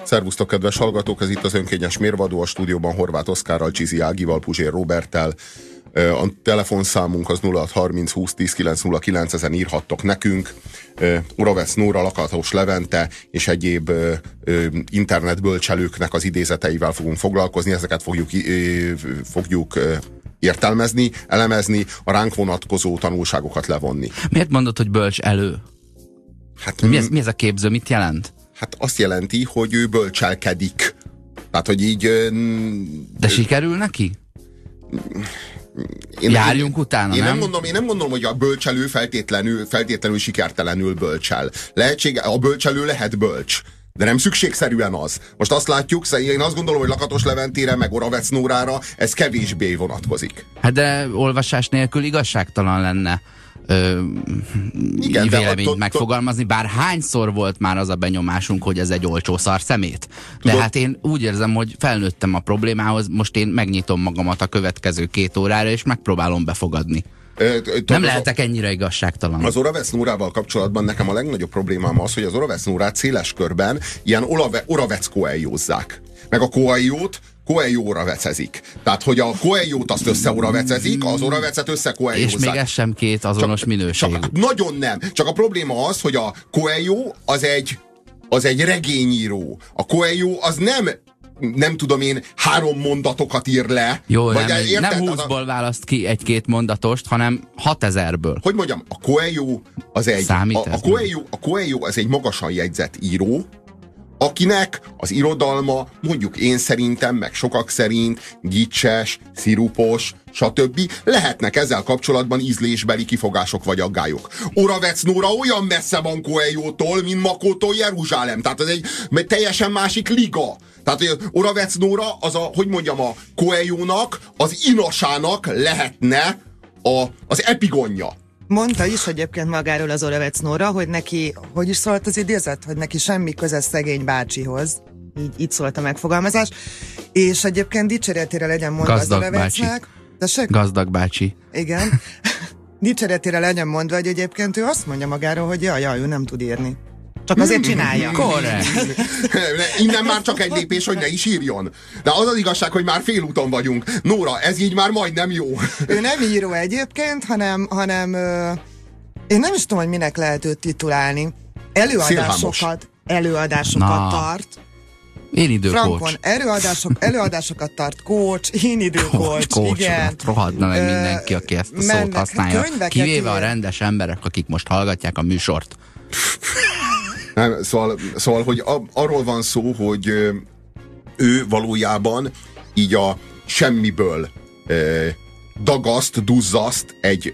Szervusztok, kedves hallgatók, ez itt az Önkényes Mérvadó, a stúdióban Horváth Oszkárral, Csizi Ágival, Puzsér Róberttel. A telefonszámunk az 0630 20 10 909, ezen írhattok nekünk. Oravec Nóra, Lakatos Levente és egyéb internetbölcselőknek az idézeteivel fogunk foglalkozni, ezeket fogjuk értelmezni, elemezni, a ránk vonatkozó tanulságokat levonni. Miért mondod, hogy bölcs elő? Hát, mi ez a képző, mit jelent? Hát azt jelenti, hogy ő bölcselkedik. Tehát, hogy így... De sikerül neki? Járjunk utána, én nem gondolom, hogy a bölcselő feltétlenül sikertelenül bölcsel. A bölcselő lehet bölcs, de nem szükségszerűen az. Most azt látjuk, én azt gondolom, hogy Lakatos Leventére, meg Oravec Nórára ez kevésbé vonatkozik. Hát de olvasás nélkül igazságtalan lenne igen, véleményt megfogalmazni, bár hányszor volt már az a benyomásunk, hogy ez egy olcsó szar szemét. De hát én úgy érzem, hogy felnőttem a problémához, most én megnyitom magamat a következő 2 órára, és megpróbálom befogadni. Nem lehetek ennyire igazságtalan. Az Oravec Nórával kapcsolatban nekem a legnagyobb problémám az, hogy az Oravec Nórát széles körben ilyen Oravec Coelhozzák. Meg a Coelho oravecezik. Tehát, hogy a Coelhót azt összeoravecezik, az oravecet összecoelhozzák. És még ez sem két azonos minőségű. Nagyon nem. Csak a probléma az, hogy a Coelho az egy regényíró. A Coelho az nem tudom én, 3 mondatokat ír le. Jó, nem 20-ból választ ki 1-2 mondatost, hanem 6000-ből. Hogy mondjam, a Coelho az egy... A Coelho az egy magasan jegyzett író, akinek az irodalma, mondjuk én szerintem, meg sokak szerint gicses, szirupos, stb. Lehetnek ezzel kapcsolatban ízlésbeli kifogások vagy aggályok. Oravec Nóra olyan messze van Coelhótól, mint Makótól Jeruzsálem. Tehát ez egy teljesen másik liga. Tehát Oravec Nóra az a Coelhónak, az inasának lehetne az epigonja. Mondta is egyébként magáról az Oravec Nóra, hogy neki, hogy is szólt az idézet? Hogy neki semmi köze szegény bácsihoz. Így szólt a megfogalmazás. És egyébként dicséretére legyen mondva az Oravecnek. Gazdag bácsi. Igen. Dicséretére legyen mondva, hogy egyébként ő azt mondja magáról, hogy jaj, ő nem tud írni. Csak azért csinálja. Korrekt. Innen már csak egy lépés, hogy ne is írjon. De az az igazság, hogy már félúton vagyunk. Nóra, ez így már majdnem jó. Ő nem író egyébként, hanem én nem is tudom, hogy minek lehet őt titulálni. Előadásokat tart. Én időkócs. Frankon, előadásokat tart, coach, én időkócs, igen. Rohadna meg mindenki, aki ezt a szót használja. Kivéve a rendes emberek, akik most hallgatják a műsort. Nem, szóval hogy arról van szó, hogy ő valójában így a semmiből dagaszt, duzzaszt egy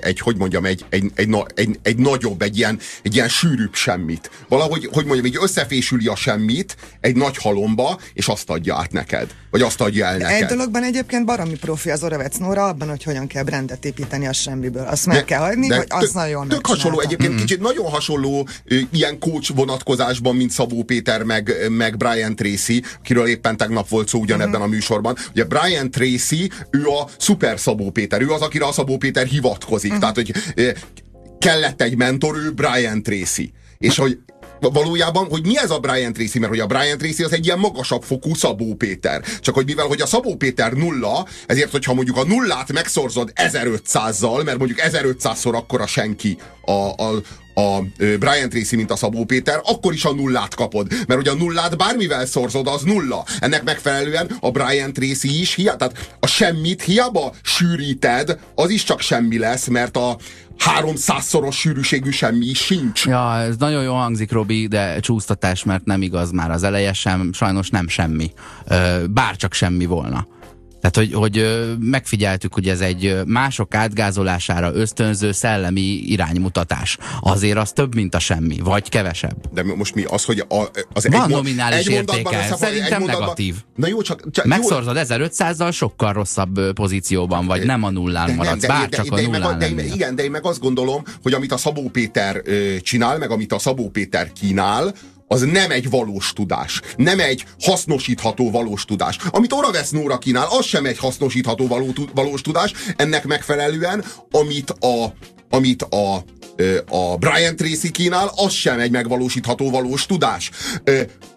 nagyobb, egy ilyen sűrűbb semmit. Valahogy, így összefésüli a semmit egy nagy halomba, és azt adja át neked. Vagy azt adja el neked. Egy dologban egyébként baromi profi az Oravec Nóra abban, hogy hogyan kell brandet építeni a semmiből. Azt meg kell hagyni, hogy azt nagyon jól tök hasonló, egyébként kicsit nagyon hasonló ilyen coach vonatkozásban, mint Szabó Péter meg Brian Tracy, akiről éppen tegnap volt szó ugyanebben a műsorban. Ugye Brian Tracy, ő a szuper Szabó Péter, ő az, akire a Szabó Péter hivatkozik. Tehát, hogy kellett egy mentor, ő Brian Tracy. És hogy valójában, hogy mi ez a Brian Tracy, mert hogy a Brian Tracy az egy ilyen magasabb fokú Szabó Péter. Csak hogy mivel, hogy a Szabó Péter 0, ezért, hogyha mondjuk a nullát megszorzod 1500-zal, mert mondjuk 1500-szor akkora senki a Brian Tracy, mint a Szabó Péter, akkor is a nullát kapod. Mert hogy a nullát bármivel szorzod, az 0. Ennek megfelelően a Brian Tracy is tehát a semmit hiába sűríted, az is csak semmi lesz, mert a 300-szoros sűrűségű semmi sincs. Ja, ez nagyon jól hangzik, Robi, de csúsztatás, mert nem igaz már az eleje sem, sajnos nem semmi. Bárcsak semmi volna. Tehát, hogy megfigyeltük, hogy ez egy mások átgázolására ösztönző szellemi iránymutatás. Azért az több, mint a semmi, vagy kevesebb. De most mi az, hogy van nominális értéke, szerintem negatív. Na jó, csak megszorzod 1500-zal, sokkal rosszabb pozícióban vagy, nem a nullán maradsz, bárcsak a nullán lennél. Igen, de én meg azt gondolom, hogy amit a Szabó Péter csinál, meg amit a Szabó Péter kínál, az nem egy valós tudás. Nem egy hasznosítható valós tudás. Amit Oravec Nóra kínál, az sem egy hasznosítható valós tudás. Ennek megfelelően, amit a Brian Tracy kínál, az sem egy megvalósítható valós tudás.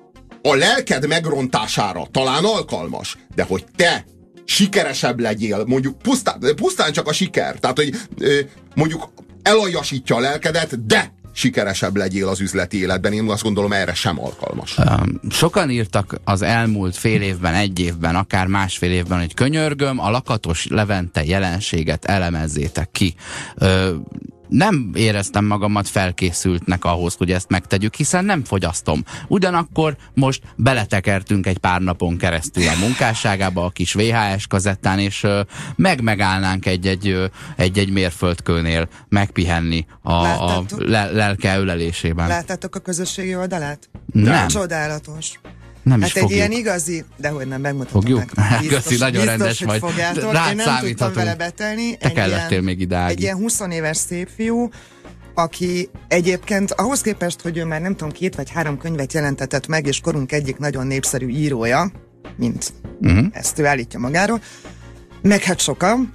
a lelked megrontására talán alkalmas, de hogy te sikeresebb legyél, mondjuk pusztán csak a siker, tehát hogy mondjuk elaljasítja a lelkedet, de sikeresebb legyél az üzleti életben, én azt gondolom, erre sem alkalmas. Sokan írtak az elmúlt fél évben, egy évben, akár másfél évben, hogy könyörgöm, a Lakatos Levente jelenséget elemezzétek ki. Nem éreztem magamat felkészültnek ahhoz, hogy ezt megtegyük, hiszen nem fogyasztom. Ugyanakkor most beletekertünk egy pár napon keresztül a munkásságába a kis VHS kazettán, és megállnánk egy mérföldkőnél megpihenni a lelke ölelésében. Láttátok a közösségi oldalát? Nem. Csodálatos. Nem hát is egy fogjuk. ilyen igazi, de hogy nem megmutatom. Fogjuk? Köszi, nagyon rendes vagy. Én nem tudtam vele betelni. Te kellettél még idáig. Egy ilyen 20 éves szép fiú, aki egyébként ahhoz képest, hogy ő már nem tudom 2 vagy 3 könyvet jelentetett meg, és korunk egyik nagyon népszerű írója, mint ezt ő állítja magáról, meg hát sokan,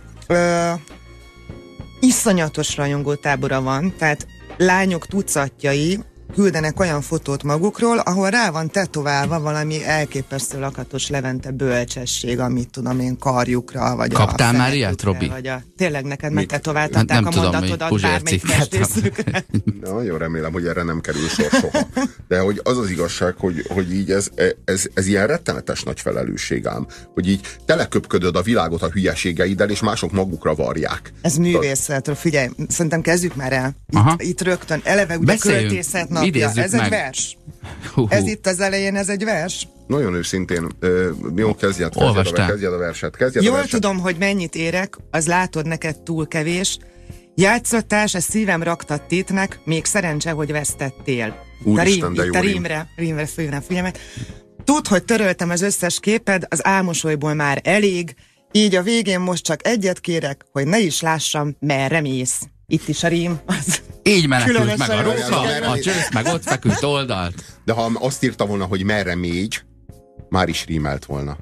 iszonyatos rajongótábora van, tehát lányok tucatjai küldenek olyan fotót magukról, ahol rá van tetoválva valami elképesztő Lakatos Levente bölcsesség, amit tudom én karjukra, vagy kaptál már ilyet, Robi? Vagy tényleg neked megtetováltatták a mondatodat bármelyik festészükre. Nagyon remélem, hogy erre nem kerül sor soha. De hogy az az igazság, hogy így ez ilyen rettenetes nagy felelősség ám, hogy így teleköpködöd a világot a hülyeségeiddel, és mások magukra varják. Ez művészetről, figyelj, szerintem kezdjük már el. Itt rögtön, eleve ugye költészet napja. Ez egy vers. Ez itt az elején, ez egy vers. Nagyon őszintén, jó, kezdjed a verset. Jól tudom, hogy mennyit érek, az látod, neked túl kevés. Játszottál, a szívem raktat tétnek, még szerencse, hogy vesztettél. Úristen, de jó rímre főjön figyelmet. Tudd, hogy töröltem az összes képed, az álmosolyból már elég, így a végén most csak egyet kérek, hogy ne is lássam, merre mész. Itt is a rím. Így menekült meg a róka, a csősz meg ott feküdt oldalt. De ha azt írta volna, hogy merre mégy, már is rímelt volna.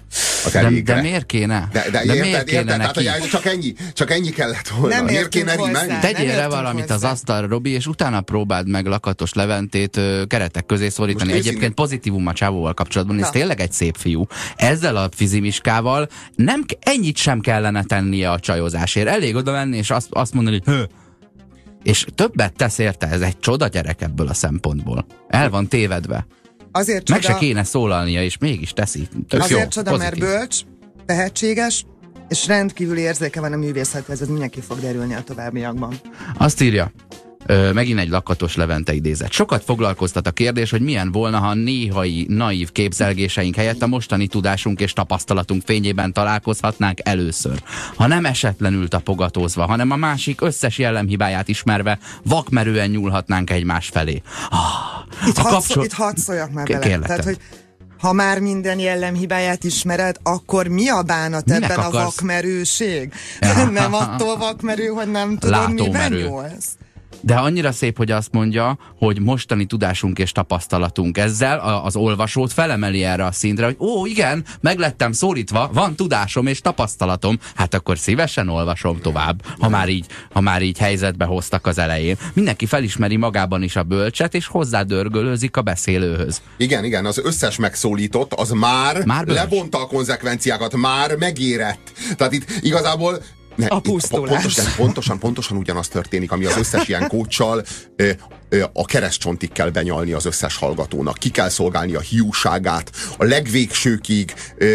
De miért kéne? Miért kéne neki? Csak ennyi kellett volna. Miért kéne rímelni? Tegyél le valamit az asztalra, Robi, és utána próbáld meg Lakatos Leventét keretek közé szorítani. Egyébként pozitívum a csávóval kapcsolatban, ez tényleg egy szép fiú. Ezzel a fizimiskával ennyit sem kellene tennie a csajozásért. Elég oda menni, és azt mondani, hogy és többet tesz érte, ez egy csoda gyerek ebből a szempontból. El van tévedve. Azért meg se kéne szólalnia, és mégis teszi. Azért csoda, mert bölcs, tehetséges, és rendkívüli érzéke van a művészethez, ez mindenki fog derülni a továbbiakban. Azt írja, megint egy Lakatos Levente idézet. Sokat foglalkoztat a kérdés, hogy milyen volna, ha néhai naív képzelgéseink helyett a mostani tudásunk és tapasztalatunk fényében találkozhatnánk először. Ha nem esetlenül tapogatózva, hanem a másik összes jellemhibáját ismerve, vakmerően nyúlhatnánk egymás felé. Itt hadd szóljak már bele. Tehát, hogy ha már minden jellemhibáját ismered, akkor mi a bánat ebben a vakmerőség? Ja. Nem attól vakmerő, hogy nem tudod, miben nyúlsz. De annyira szép, hogy azt mondja, hogy mostani tudásunk és tapasztalatunk ezzel az olvasót felemeli erre a szintre, hogy igen, meglettem szólítva, van tudásom és tapasztalatom, hát akkor szívesen olvasom tovább, ha már így helyzetbe hoztak az elején. Mindenki felismeri magában is a bölcset, és hozzádörgölőzik a beszélőhöz. Igen, az összes megszólított, az már levonta a konzekvenciákat, már megérett. Tehát itt igazából a pusztulás. Pontosan ugyanaz történik, ami az összes ilyen coachsal, a keresztcsontig kell benyalni az összes hallgatónak. Ki kell szolgálni a hiúságát, a legvégsőkig.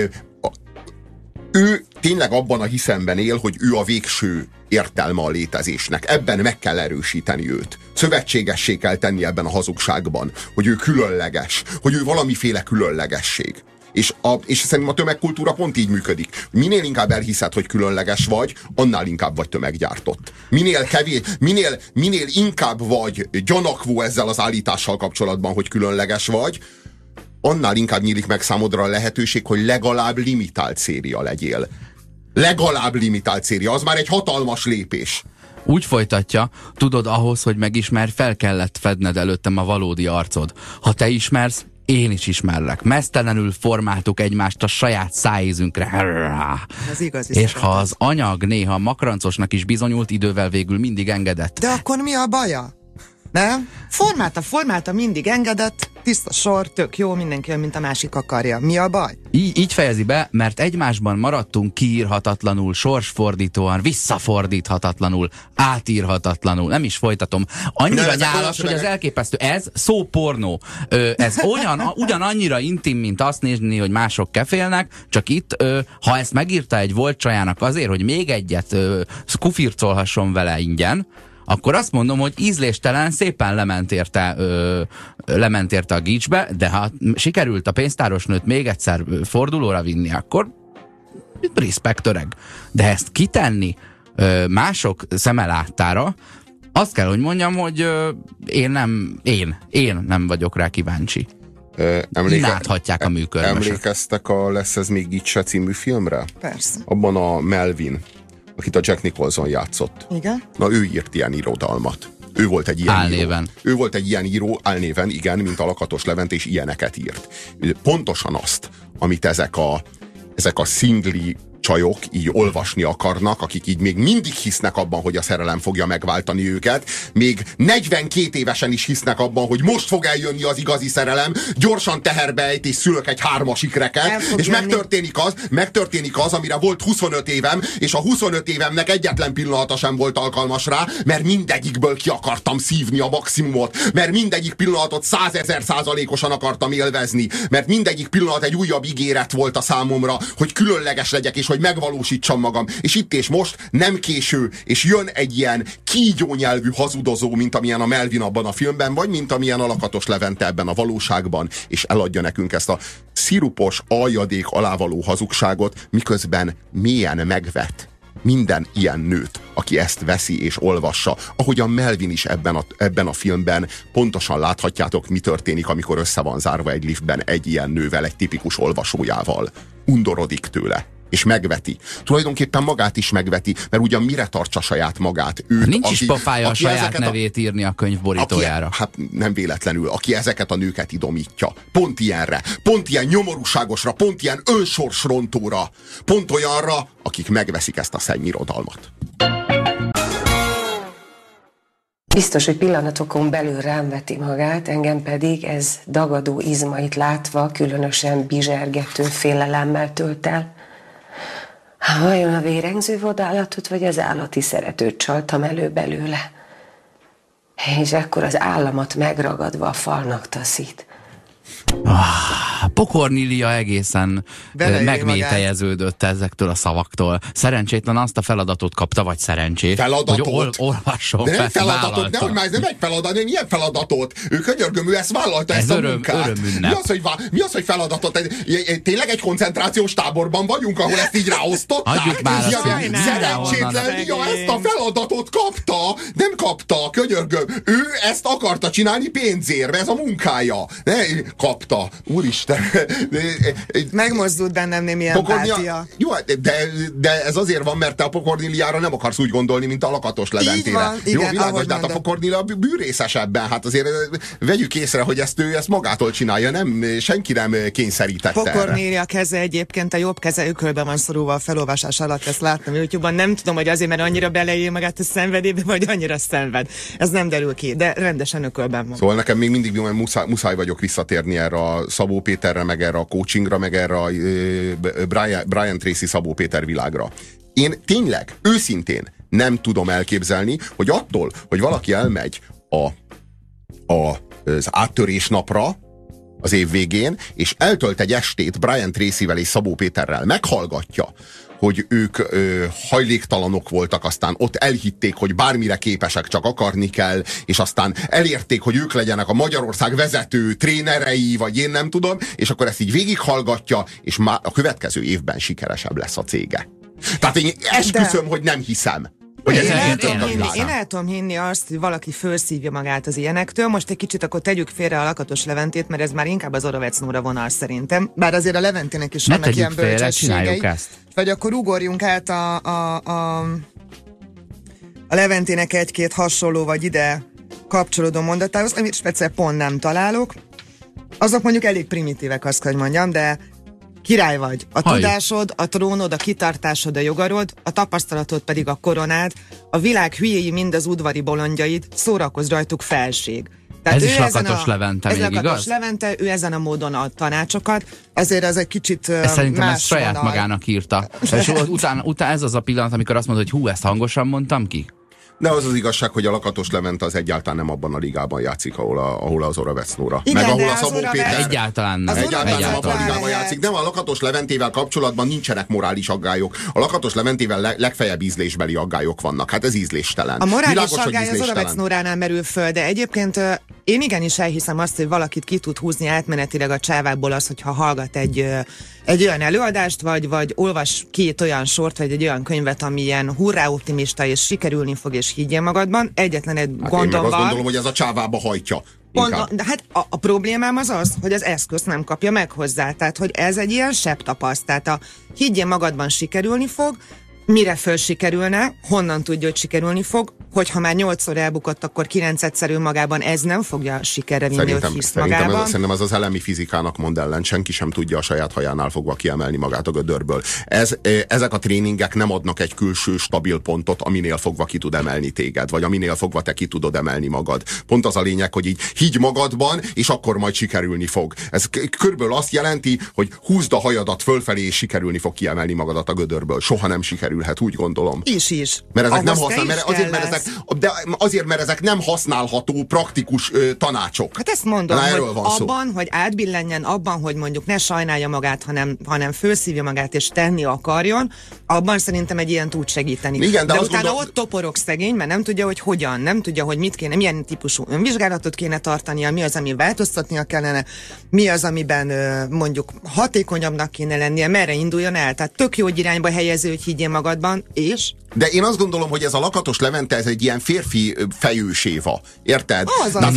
Ő tényleg abban a hiszemben él, hogy ő a végső értelme a létezésnek. Ebben meg kell erősíteni őt. Szövetségessé kell tenni ebben a hazugságban, hogy ő különleges, hogy ő valamiféle különlegesség. És szerintem a tömegkultúra pont így működik. Minél inkább elhiszed, hogy különleges vagy, annál inkább vagy tömeggyártott. Minél inkább vagy gyanakvó ezzel az állítással kapcsolatban, hogy különleges vagy, annál inkább nyílik meg számodra a lehetőség, hogy legalább limitált széria legyél. Legalább limitált széria, az már egy hatalmas lépés. Úgy folytatja, tudod, ahhoz, hogy megismerj, fel kellett fedned előttem a valódi arcod. Ha te ismersz, én is ismerlek. Meztelenül formáltuk egymást a saját szájízünkre. Ez igaz. És ha az anyag néha makrancosnak is bizonyult, idővel végül mindig engedett. De akkor mi a baja? Nem? Formálta, mindig engedett, tiszta sor, tök jó, mindenki olyan, mint a másik akarja. Mi a baj? Így fejezi be, mert egymásban maradtunk kiírhatatlanul, sorsfordítóan, visszafordíthatatlanul, átírhatatlanul. Nem is folytatom. Annyira nyálas, hogy ez elképesztő. Ez szópornó. Ez ugyanannyira intim, mint azt nézni, hogy mások kefélnek, csak itt, ha ezt megírta egy volt csajának azért, hogy még egyet kufircolhasson vele ingyen, akkor azt mondom, hogy ízléstelen, szépen lement érte a gicsbe, de ha sikerült a pénztárosnőt még egyszer fordulóra vinni, akkor respekt öreg. De ezt kitenni mások szeme láttára, azt kell, hogy mondjam, hogy én nem vagyok rá kíváncsi. Imádhatják a műkörmösök. Emlékeztek a Lesz ez még Gicse című filmre? Persze. Abban a Melvin, akit a Jack Nicholson játszott. Igen? Na, ő írt ilyen irodalmat. Ő volt egy ilyen álnéven. író. Ő volt egy ilyen író, álnéven, igen, mint a Lakatos Levent, és ilyeneket írt. Pontosan azt, amit ezek a szingli csajok így olvasni akarnak, akik így még mindig hisznek abban, hogy a szerelem fogja megváltani őket, még 42 évesen is hisznek abban, hogy most fog eljönni az igazi szerelem, gyorsan teherbe ejt és szülök egy 3-as ikreket, és megtörténik az, amire volt 25 évem, és a 25 évemnek egyetlen pillanata sem volt alkalmas rá, mert mindegyikből ki akartam szívni a maximumot, mert mindegyik pillanatot 100 000%-osan akartam élvezni, mert mindegyik pillanat egy újabb ígéret volt a számomra, hogy különleges legyek, és hogy megvalósítsam magam. És itt és most nem késő, és jön egy ilyen kígyónyelvű hazudozó, mint amilyen a Melvin abban a filmben, vagy mint amilyen a Lakatos Levente ebben a valóságban, és eladja nekünk ezt a szirupos, aljadék alávaló hazugságot, miközben mélyen megvet minden ilyen nőt, aki ezt veszi és olvassa. Ahogy a Melvin is ebben a filmben pontosan láthatjátok, mi történik, amikor össze van zárva egy liftben egy ilyen nővel, egy tipikus olvasójával. Undorodik tőle. És megveti. Tulajdonképpen magát is megveti, mert ugyan mire tartsa saját magát? Őt, nincs is pofája a saját nevét írni a könyv borítójára. Hát nem véletlenül, aki ezeket a nőket idomítja. Pont ilyenre, pont ilyen nyomorúságosra, pont ilyen önsorsrontóra, pont olyanra, akik megveszik ezt a szennyirodalmat. Biztos, hogy pillanatokon belül rám veti magát, engem pedig ez dagadó izmait látva különösen bizsergető félelemmel tölt el. Vajon a vérengző vadállatot, vagy az állati szeretőt csaltam elő belőle? És ekkor az államat megragadva a falnak taszít. Pokornília egészen megmétejeződött ezektől a szavaktól. Szerencsétlen azt a feladatot kapta, vagy szerencsét, feladatot? Hogy olvasson. De nem feladatot, nem egy feladat, nem ilyen feladatot. Ő könyörgöm, ő ezt vállalta, ezt a munkát. Mi az, hogy feladatot? Tényleg egy koncentrációs táborban vagyunk, ahol ezt így ráosztották? Adjuk már szerencsétlen, ezt a feladatot kapta. Nem kapta, könyörgöm. Ő ezt akarta csinálni pénzért, ez a munkája. Kapta. Úristen. Megmozdult bennem némi empátia. Jó, de ez azért van, mert te a Pokorníliára nem akarsz úgy gondolni, mint a Lakatos Leventére. Van, igen, jó, világos, de hát a Pokornília bűrészes ebben. Hát azért vegyük észre, hogy ő ezt magától csinálja, senki nem kényszerítette erre. Pokornília keze egyébként, a jobb keze ökölbe van szorulva a felolvasás alatt, ezt láttam YouTube-ban. Nem tudom, hogy azért, mert annyira beleél magát a szenvedébe, vagy annyira szenved. Ez nem derül ki, de rendesen ökölben van. Szóval nekem még mindig muszáj vagyok visszatérni erre a Szabó Péterre, meg erre a coachingra, meg erre a Brian Tracy Szabó Péter világra. Én tényleg, őszintén nem tudom elképzelni, hogy attól, hogy valaki elmegy az áttörés napra az év végén, és eltölt egy estét Brian Tracyvel és Szabó Péterrel, meghallgatja, hogy ők hajléktalanok voltak, aztán ott elhitték, hogy bármire képesek, csak akarni kell, és aztán elérték, hogy ők legyenek a Magyarország vezető trénerei, vagy én nem tudom, és akkor ezt így végighallgatja, és már a következő évben sikeresebb lesz a cége. Tehát én esküszöm, hogy nem hiszem. Én el tudom hinni azt, hogy valaki felszívja magát az ilyenektől. Most egy kicsit akkor tegyük félre a Lakatos Leventét, mert ez már inkább az Oravec Nóra vonal szerintem. Bár azért a Leventének is vannak ilyen bölcsességei. Vagy akkor ugorjunk át a Leventének egy-két hasonló vagy ide kapcsolódó mondatához, amit speciál pont nem találok. Azok mondjuk elég primitívek, azt kell, hogy mondjam, de Király vagy. A tudásod, a trónod, a kitartásod, a jogarod, a tapasztalatod pedig a koronád, a világ hülyéi mind az udvari bolondjaid, szórakozz rajtuk felség. Tehát ez is Lakatos Levente, még igaz? Lakatos Levente, ő ezen a módon ad tanácsokat, azért ez egy kicsit szerintem más ezt saját vonal. Magának írta. És utána ez az a pillanat, amikor azt mondod, hogy hú, ezt hangosan mondtam ki? De az az igazság, hogy a Lakatos Levente az egyáltalán nem abban a ligában játszik, ahol az Oravec Nóra. Igen, meg ahol de a Szabó Péter. Egyáltalán nem. Egyáltalán nem abban a ligában játszik. Nem, a Lakatos Leventével kapcsolatban nincsenek morális aggályok. A Lakatos Leventével legfeljebb ízlésbeli aggályok vannak. Hát ez ízléstelen. A morális világos, aggály az Oravec Nóránál merül föl, de egyébként én igenis elhiszem azt, hogy valakit ki tud húzni átmenetileg a csávából az, hogyha hallgat egy olyan előadást, vagy olvas 2 olyan sort, vagy egy olyan könyvet, ami ilyen hurrá optimista, és sikerülni fog, és higgyél magadban. Egyetlen egy gondom én meg azt van. gondolom, hogy ez a csávába hajtja. De hát a problémám az, hogy az eszközt nem kapja meg hozzá. Tehát, hogy ez egy ilyen sebb tapaszt. Tehát higgyél magadban, sikerülni fog, mire föl sikerülne, honnan tudja, hogy sikerülni fog, hogyha már 8-szor elbukott, akkor 9-szer magában ez nem fogja sikerre vinni, hogy hisz magában. Szerintem ez az elemi fizikának mond ellen, senki sem tudja a saját hajánál fogva kiemelni magát a gödörből. Ezek a tréningek nem adnak egy külső stabil pontot, aminél fogva ki tud emelni téged, vagy aminél fogva te ki tudod emelni magad. Pont az a lényeg, hogy így higgy magadban, és akkor majd sikerülni fog. Ez körülbelül azt jelenti, hogy húzd a hajadat fölfelé, és sikerülni fog kiemelni magadat a gödörből. Soha nem sikerülhet, úgy gondolom. Is. Mert ezek nem azért, mert ezek nem használható, praktikus tanácsok. Hát ezt mondom, hogy abban, hogy átbillenjen, abban, hogy mondjuk ne sajnálja magát, hanem fölszívja magát és tenni akarjon, abban szerintem egy ilyen tud segíteni. Igen, de utána ott toporog szegény, mert nem tudja, hogy hogyan, nem tudja, hogy mit kéne, milyen típusú önvizsgálatot kéne tartania, mi az, ami változtatnia kellene, mi az, amiben mondjuk hatékonyabbnak kéne lennie, merre induljon el. Tehát tök jó irányba helyező, hogy higgyél magadban, és... De én azt gondolom, hogy ez a Lakatos Levente, ez egy ilyen férfi fejőséva. Érted?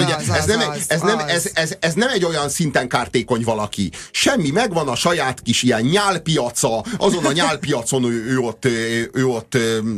Ez nem egy olyan szinten kártékony valaki. Semmi, megvan a saját kis ilyen nyálpiaca, azon a nyálpiacon ő ott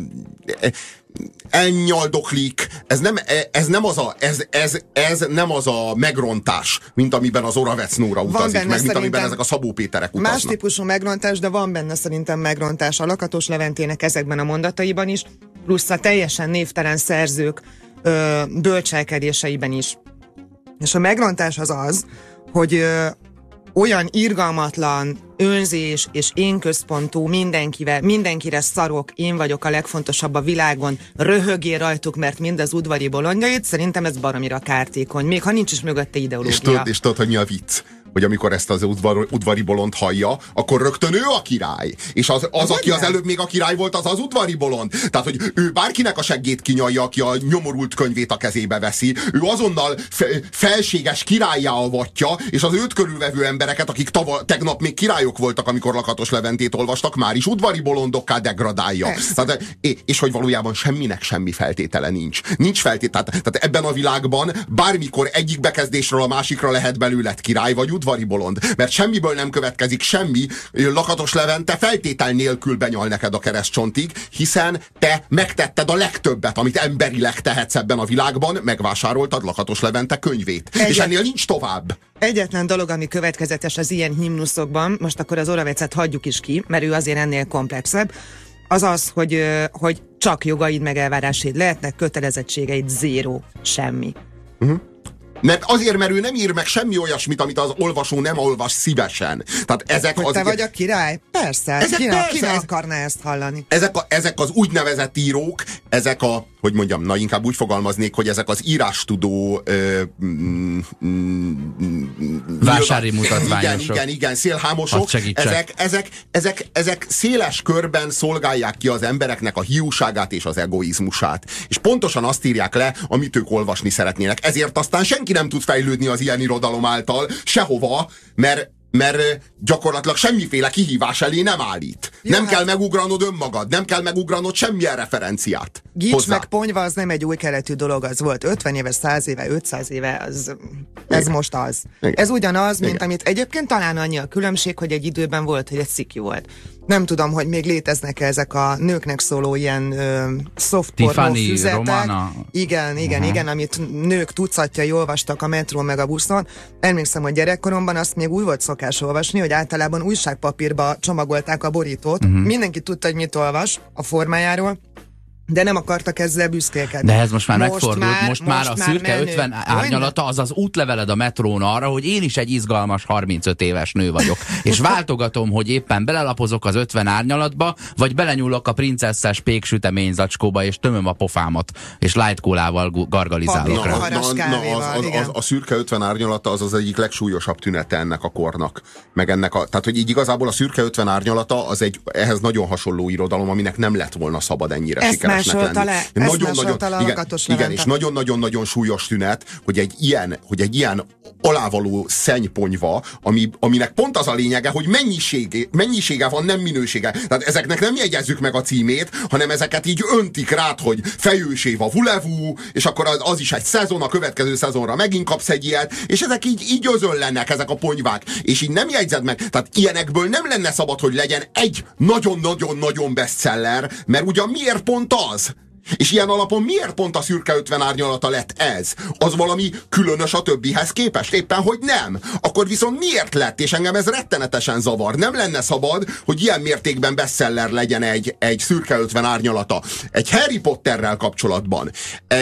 elnyaldoklik. Ez nem az a megrontás, mint amiben az Oravec Nóra utazik, meg mint amiben ezek a Szabó Péterek utaznak. Más típusú megrontás, de van benne szerintem megrontás a Lakatos Leventének ezekben a mondataiban is, plusz a teljesen névtelen szerzők bölcselkedéseiben is. És a megrontás az, hogy olyan irgalmatlan önzés és én központú mindenkire szarok, én vagyok a legfontosabb a világon, röhögél rajtuk, mert mind az udvari bolondjait, szerintem ez baromira kártékony, még ha nincs is mögötte ideológia. És tudod, hogy mi a vicc? Hogy amikor ezt az udvari bolond hallja, akkor rögtön ő a király. És az aki az előbb még a király volt, az udvari bolond. Tehát, hogy ő bárkinek a seggét kinyalja, aki a nyomorult könyvét a kezébe veszi, ő azonnal felséges királlyá avatja, és az őt körülvevő embereket, akik tegnap még királyok voltak, amikor Lakatos Leventét olvastak, már is udvari bolondokká degradálja. Tehát, és hogy valójában semminek semmi feltétele nincs. Nincs feltétele. Tehát ebben a világban bármikor egyik bekezdésről a másikra lehet belőled király vagy udvari bolond, mert semmiből nem következik semmi. Lakatos Levente feltétel nélkül benyal neked a keresztcsontig, hiszen te megtetted a legtöbbet, amit emberileg tehetsz ebben a világban, megvásároltad Lakatos Levente könyvét. És ennél nincs tovább. Egyetlen dolog, ami következetes az ilyen himnuszokban, most akkor az Oravecet hagyjuk is ki, mert ő azért ennél komplexebb, az, hogy csak jogaid meg elvárásaid lehetnek, kötelezettségeid zéró, semmi. Azért, mert ő nem ír meg semmi olyasmit, amit az olvasó nem olvas szívesen. Tehát ezek hogy te vagy a király? Persze. Ki akarná ezt hallani? Ezek az úgynevezett írók, inkább úgy fogalmaznék, hogy ezek az írástudó vásári mutatványosok. Igen, szélhámosok. Ezek széles körben szolgálják ki az embereknek a hiúságát és az egoizmusát. És pontosan azt írják le, amit ők olvasni szeretnének. Ezért aztán senki nem tud fejlődni az ilyen irodalom által sehova, mert gyakorlatilag semmiféle kihívás elé nem állít. Ja, nem kell megugranod önmagad, nem kell megugranod semmilyen referenciát. Gics meg ponyva az nem egy új keletű dolog, az volt 50 éve, 100 éve, 500 éve, ez most az. Igen. Ez ugyanaz, mint amit egyébként talán annyi a különbség, hogy egy időben volt, hogy egy szikjú volt. Nem tudom, hogy még léteznek ezek a nőknek szóló ilyen soft pornó füzetek. Romana. Igen, amit nők tucatjai olvastak a metrón meg a buszon. Emlékszem, hogy gyerekkoromban azt még úgy volt szokás olvasni, hogy általában újságpapírba csomagolták a borítót. Mindenki tudta, hogy mit olvas a formájáról, de nem akartak ezzel büszkélkedni. De ez most már megfordult. Most már a szürke 50 árnyalata az az útleveled a metrón arra, hogy én is egy izgalmas 35 éves nő vagyok. És váltogatom, hogy éppen belelapozok az 50 árnyalatba, vagy belenyúlok a princeszes péksütemény zacskóba, és tömöm a pofámat, és light kólával gargalizálok rá. A szürke 50 árnyalata az egyik legsúlyosabb tünete ennek a kornak. Meg ennek tehát, hogy így igazából a szürke 50 árnyalata az ehhez nagyon hasonló irodalom, aminek nem lett volna szabad ennyire sikeres. Igen, és nagyon-nagyon súlyos tünet, hogy egy ilyen alávaló szennyponyva, aminek pont az a lényege, hogy mennyisége van, nem minősége. Tehát ezeknek nem jegyezzük meg a címét, hanem ezeket így öntik rád, hogy fejősév a vulevú, és akkor az is egy szezon, a következő szezonra megint kapsz egy ilyet, és ezek így özönlenek, ezek a ponyvák, és így nem jegyzed meg. Tehát ilyenekből nem lenne szabad, hogy legyen egy nagyon-nagyon-nagyon bestseller, mert ugyan miért pont az? És ilyen alapon miért pont a szürke 50 árnyalata lett ez? Az valami különös a többihez képest? Éppen, hogy nem. Akkor viszont miért lett? És engem ez rettenetesen zavar. Nem lenne szabad, hogy ilyen mértékben bestseller legyen egy szürke 50 árnyalata. Egy Harry Potterrel kapcsolatban,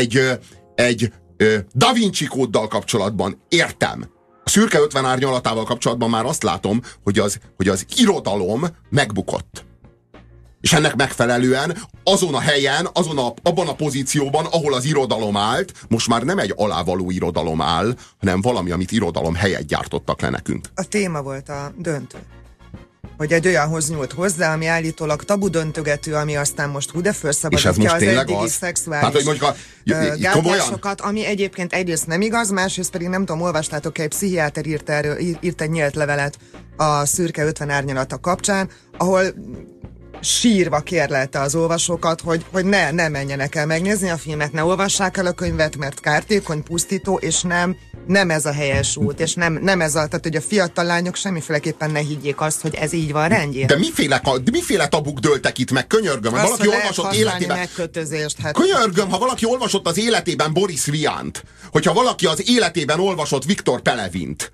egy Da Vinci kóddal kapcsolatban értem. A szürke 50 árnyalatával kapcsolatban már azt látom, hogy az irodalom megbukott. És ennek megfelelően azon a helyen, abban a pozícióban, ahol az irodalom állt, most már nem egy alávaló irodalom áll, hanem valami, amit irodalom helyett gyártottak le nekünk. A téma volt a döntő. Hogy egy olyanhoz nyúlt hozzá, ami állítólag tabu döntögető, ami aztán most hú de felszabadítja az eddigi szexuális gátlásokat, ami egyébként egyrészt nem igaz, másrészt pedig nem tudom, olvastátok-e, egy pszichiáter írt egy nyílt levelet a szürke 50 árnyalata kapcsán, ahol sírva kérlelte az olvasókat, hogy ne menjenek el megnézni a filmet, ne olvassák el a könyvet, mert kártékony, pusztító, és nem ez a helyes út, és nem ez tehát hogy a fiatal lányok semmiféleképpen ne higgyék azt, hogy ez így van rendjén. De miféle tabuk dőltek itt meg, könyörgöm, ha valaki olvasott életében. Könyörgöm, ha valaki olvasott az életében Boris Viant, hogyha valaki az életében olvasott Viktor Pelevint,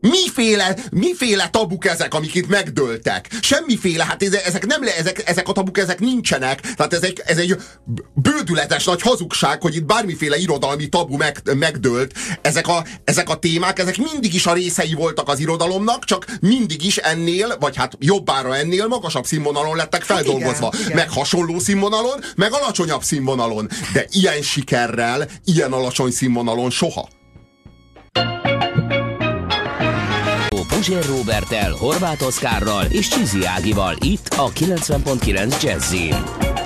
miféle tabuk ezek, amik itt megdőltek? Semmiféle, hát ezek a tabuk ezek nincsenek. Tehát ez egy bődületes nagy hazugság, hogy itt bármiféle irodalmi tabu megdőlt. Ezek a témák, ezek mindig is a részei voltak az irodalomnak, csak mindig is ennél, vagy hát jobbára ennél magasabb színvonalon lettek feldolgozva. Hát igen. Meg hasonló színvonalon, meg alacsonyabb színvonalon. De ilyen sikerrel, ilyen alacsony színvonalon soha. Puzsér Róberttel, Horváth Oszkárral és Csizi Ágival itt a 90.9 Jazzin.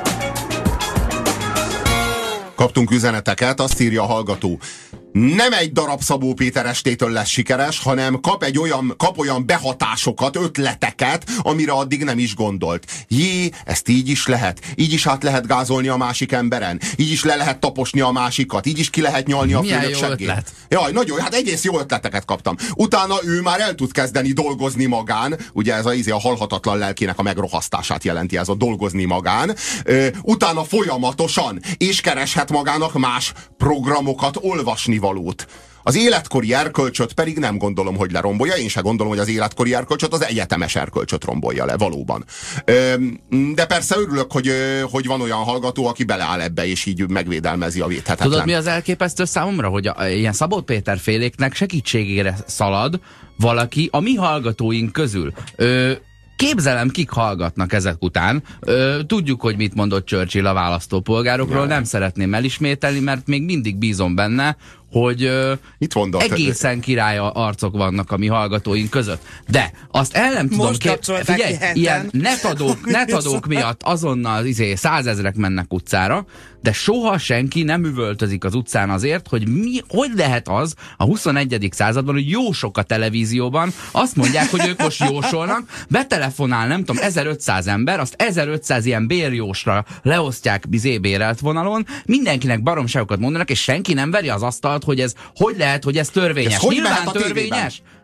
Kaptunk üzeneteket, azt írja a hallgató. Nem egy darab Szabó Péter estétől lesz sikeres, hanem kap olyan behatásokat, ötleteket, amire addig nem is gondolt. Ezt így is lehet. Így is át lehet gázolni a másik emberen. Így is le lehet taposni a másikat. Így is ki lehet nyalni a főnök seggét. Jaj, nagyon, hát egész jó ötleteket kaptam. Utána ő már el tud kezdeni dolgozni magán. Ugye ez a halhatatlan lelkének a megrohasztását jelenti, ez a dolgozni magán. Utána folyamatosan, és kereshet magának más programokat, olvasni valót. Az életkori erkölcsöt pedig nem gondolom, hogy lerombolja. Én se gondolom, hogy az életkori erkölcsöt az egyetemes erkölcsöt rombolja le, valóban. De persze örülök, hogy van olyan hallgató, aki beleáll ebbe, és így megvédelmezi a védhetetlen. Tudod, mi az elképesztő számomra? Hogy ilyen Szabó Péter féléknek segítségére szalad valaki a mi hallgatóink közül. Képzelem, kik hallgatnak ezek után. Tudjuk, hogy mit mondott Churchill a választópolgárokról, nem szeretném elismételni, mert még mindig bízom benne, hogy egészen király arcok vannak a mi hallgatóink között. De azt el nem tudom figyelj, ilyen netadók miatt azonnal 100 000 mennek utcára, de soha senki nem üvöltözik az utcán azért, hogy hogy lehet az a 21. században, hogy jósok a televízióban azt mondják, hogy ők most jósolnak, betelefonál, nem tudom, 1500 ember, azt 1500 ilyen bérjósra leosztják bérelt vonalon, mindenkinek baromságokat mondanak, és senki nem veri az asztalt, hogy ez hogy lehet, hogy ez törvényes. Ez nyilván törvényes.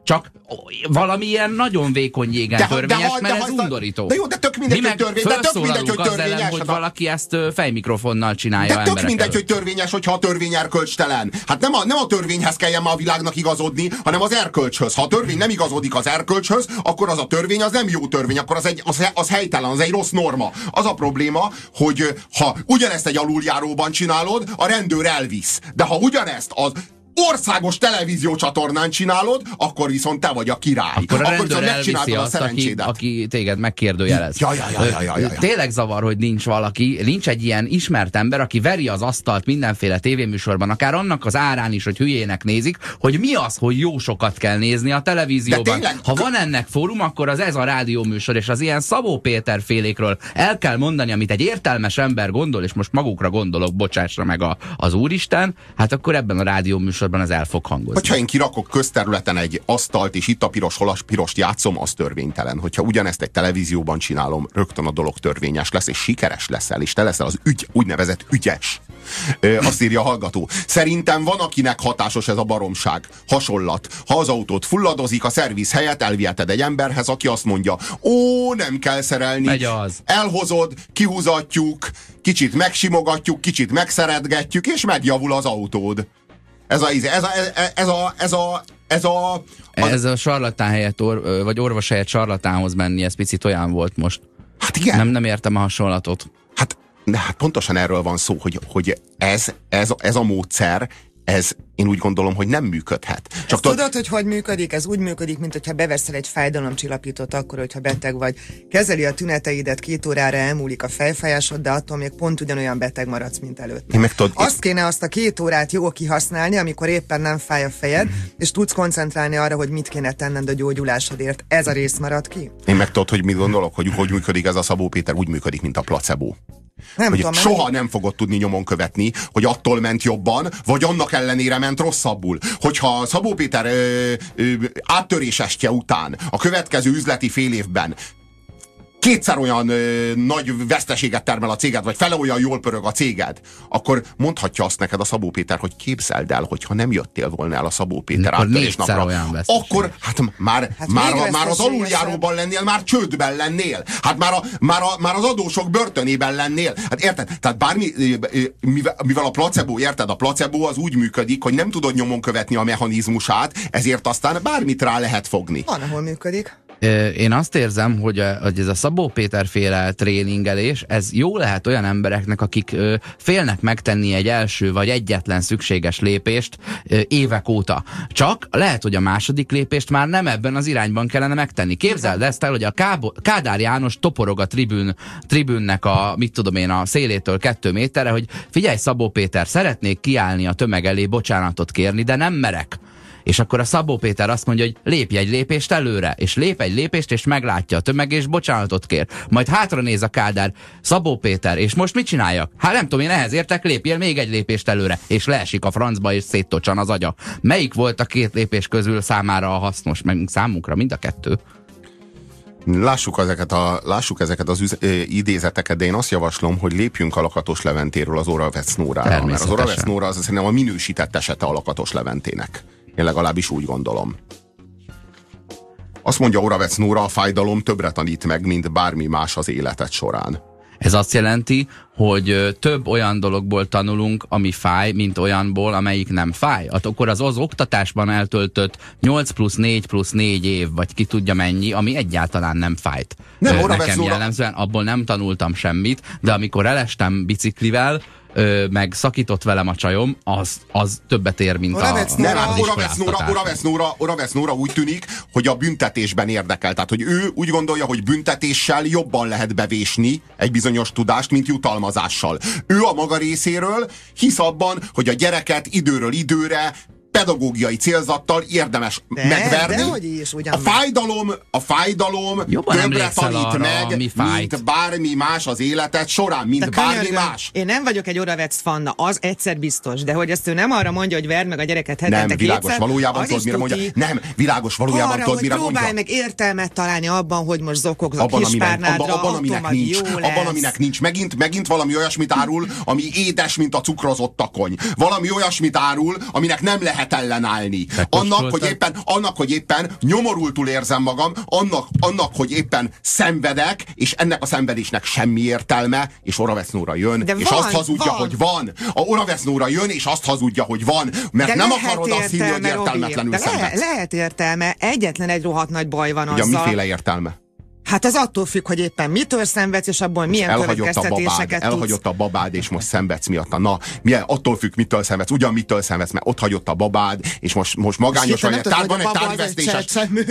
csak valamilyen nagyon vékony jégen törvényes, mert ez undorító. De jó, de tök mindegy, hogy törvényes. Hogy valaki ezt fejmikrofonnal csinálja de tök mindegy, hogy törvényes, hogyha a törvény erkölcstelen. Hát nem a törvényhez kelljen ma a világnak igazodni, hanem az erkölcshöz. Ha a törvény nem igazodik az erkölcshöz, akkor az a törvény az nem jó törvény, akkor az helytelen, az egy rossz norma. Az a probléma, hogy ha ugyanezt egy aluljáróban csinálod, a rendőr elvisz. De ha ugyanezt az országos televíziócsatornán csinálod, akkor viszont te vagy a király. Akkor a rendőr elviszi azt, aki téged megkérdőjelez. Ja. Tényleg zavar, hogy nincs egy ilyen ismert ember, aki veri az asztalt mindenféle tévéműsorban, akár annak az árán is, hogy hülyének nézik, hogy mi az, hogy jó sokat kell nézni a televízióban. Tényleg, ha van ennek fórum, akkor ez a rádióműsor, és az ilyen Szabó Péter félékről el kell mondani, amit egy értelmes ember gondol, és most magukra gondolok, bocsássa meg az Úristen, hát akkor ebben a rádióműsorban az el fog hangozni. Hogyha én kirakok közterületen egy asztalt, és itt a pirost játszom, az törvénytelen. Hogyha ugyanezt egy televízióban csinálom, rögtön a dolog törvényes lesz, és sikeres leszel, és te leszel az úgynevezett ügyes. Azt írja a hallgató. Szerintem van, akinek hatásos ez a baromság. Hasonlat. Ha az autót fulladozik, a szerviz helyett elviheted egy emberhez, aki azt mondja, nem kell szerelni. Megy az. Elhozod, kihúzatjuk, kicsit megsimogatjuk, kicsit megszeretgetjük, és megjavul az autód. Ez a sarlatán helyett, vagy orvos helyett sarlatánhoz menni, ez picit olyan volt most. Hát igen. Nem értem a hasonlatot. Hát pontosan erről van szó, hogy ez a módszer, ez én úgy gondolom, hogy nem működhet. Csak tudod, hogy működik? Ez úgy működik, mint hogyha beveszel egy fájdalomcsillapítót akkor, hogyha beteg vagy. Kezeli a tüneteidet, 2 órára elmúlik a fejfájásod, de attól még pont ugyanolyan beteg maradsz, mint előtte. Azt kéne azt a 2 órát jól kihasználni, amikor éppen nem fáj a fejed, és tudsz koncentrálni arra, hogy mit kéne tenned a gyógyulásodért. Ez a rész marad ki. Én meg tudod, hogy mit gondolok, hogy működik ez a Szabó Péter, úgy működik, mint a placebo. Soha nem fogod tudni nyomon követni, hogy attól ment jobban, vagy annak ellenére ment rosszabbul. Hogyha Szabó Péter áttörésestje után a következő üzleti fél évben 2-szer olyan nagy veszteséget termel a céged, vagy fele olyan jól pörög a céged, akkor mondhatja azt neked a Szabó Péter, hogy képzeld el, hogyha nem jöttél volna el a Szabó Péter áttörésnapra, akkor már az aluljáróban lennél, már csődben lennél. Hát már az adósok börtönében lennél. Hát érted? Tehát mivel a placebo, érted? A placebo az úgy működik, hogy nem tudod nyomon követni a mechanizmusát, ezért aztán bármit rá lehet fogni. Van, ahol működik. Én azt érzem, hogy ez a Szabó Péter féle tréningelés, ez jó lehet olyan embereknek, akik félnek megtenni egy első vagy egyetlen szükséges lépést évek óta. Csak lehet, hogy a második lépést már nem ebben az irányban kellene megtenni. Képzeld ezt el, hogy a Kádár János toporog a tribünnek a szélétől 2 méterre, hogy figyelj Szabó Péter, szeretnék kiállni a tömeg elé, bocsánatot kérni, de nem merek. És akkor a Szabó Péter azt mondja, hogy lépj egy lépést előre, és lép egy lépést, és meglátja a tömeg, és bocsánatot kér. Majd hátra néz a Kádár, Szabó Péter, és most mit csináljak? Hát nem tudom, én ehhez értek, lépjél még egy lépést előre, és leesik a francba, és széttocsan az agya. Melyik volt a 2 lépés közül számára a hasznos, meg számunkra mind a 2? Lássuk ezeket az idézeteket, de én azt javaslom, hogy lépjünk a Lakatos Leventéről az Oravec Nórára. Mert az Oravec Nóra az szerintem a minősített esete a Lakatos Leventének. Én legalábbis úgy gondolom. Azt mondja Oravec Nóra, a fájdalom többre tanít meg, mint bármi más az életed során. Ez azt jelenti, hogy több olyan dologból tanulunk, ami fáj, mint olyanból, amelyik nem fáj. Akkor az oktatásban eltöltött 8+4+4 év, vagy ki tudja mennyi, ami egyáltalán nem fájt. Nekem jellemzően abból nem tanultam semmit, de amikor elestem biciklivel, meg szakított velem a csajom, az többet ér, mint Oravec Nóra úgy tűnik, hogy a büntetésben érdekel. Tehát, hogy ő úgy gondolja, hogy büntetéssel jobban lehet bevésni egy bizonyos tudást, mint jutalmazással. Ő a maga részéről hisz abban, hogy a gyereket időről időre pedagógiai célzattal érdemes megverni. A fájdalom többre tanít meg, mint bármi más az életed során, mint bármi más. Én nem vagyok egy Oravec fanna, az egyszer biztos, de hogy ezt ő nem arra mondja, hogy verd meg a gyereket hetente nem, világos, valójában tudod, mire mondja. Nem, világos, valójában tudod, mire mondja. Próbálj meg értelmet találni abban, hogy most zokogsz a kispárnádra, abban, aminek nincs. Megint valami olyasmit árul, ami édes, mint a cukrozott takony. Valami olyasmit árul, aminek nem lehet lehet ellenállni. Annak, hogy éppen nyomorultul érzem magam, annak, hogy éppen szenvedek, és ennek a szenvedésnek semmi értelme, és Oravec Nóra jön, és azt hazudja, hogy van. A Oravec Nóra jön, és azt hazudja, hogy van, mert nem akarod azt hinni, hogy értelmetlenül szenvedsz. Lehet értelme, egyetlen egy rohadt nagy baj van azzal. Ugye miféle értelme? Hát ez attól függ, hogy éppen mitől szenvedsz, és abból milyen következtetéseket tudsz. Elhagyott a babád, és most szenvedsz miatta. Na, attól függ, mitől szenvedsz. Ugyan mitől szenvedsz, mert ott hagyott a babád, és most magányos vagy. Tehát van egy tárgyvesztéses...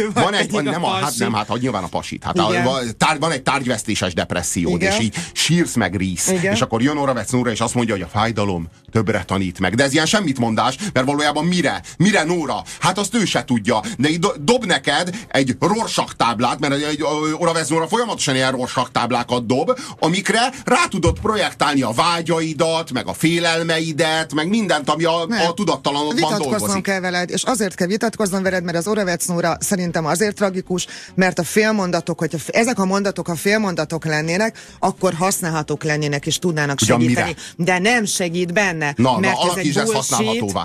Nyilván a pasit. Van egy tárgyvesztéses depressziód, és így sírsz meg rísz. És akkor jön Oravec Nóra, és azt mondja, hogy a fájdalom többre tanít meg. De ez ilyen semmit mondás, mert valójában mire? Mire Nóra? Hát azt ő se tudja. De így dob neked egy Rorschach táblát, mert egy Oravec Nóra folyamatosan ilyen Rorschach táblákat dob, amikre rá tudod projektálni a vágyaidat, meg a félelmeidet, meg mindent, ami a tudattalanodban dolgozik. Vitatkoznom kell veled, és azért kell vitatkoznom veled, mert az Oravec Nóra szerintem azért tragikus, mert a félmondatok, hogyha ezek a mondatok, ha félmondatok lennének, akkor használhatók lennének, és tudnának segíteni. De nem segít benne. Mert alakítsd ezt használhatóvá.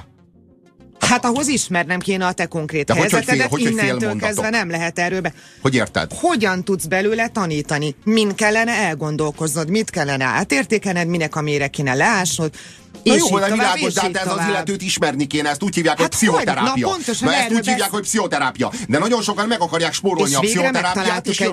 Hát ahhoz ismernem kéne a te konkrét helyzetedet, innentől kezdve nem lehet erről Hogy érted? Hogyan tudsz belőle tanítani? Min kellene elgondolkoznod? Mit kellene átértékelned? Minek a mére kéne leásnod? Na jó, de világos, de hát ez az illetőt ismerni kéne, ezt úgy hívják, hogy pszichoterápia. Ezt úgy hívják, hogy pszichoterápia. De nagyon sokan meg akarják spórolni a pszichoterápiát, és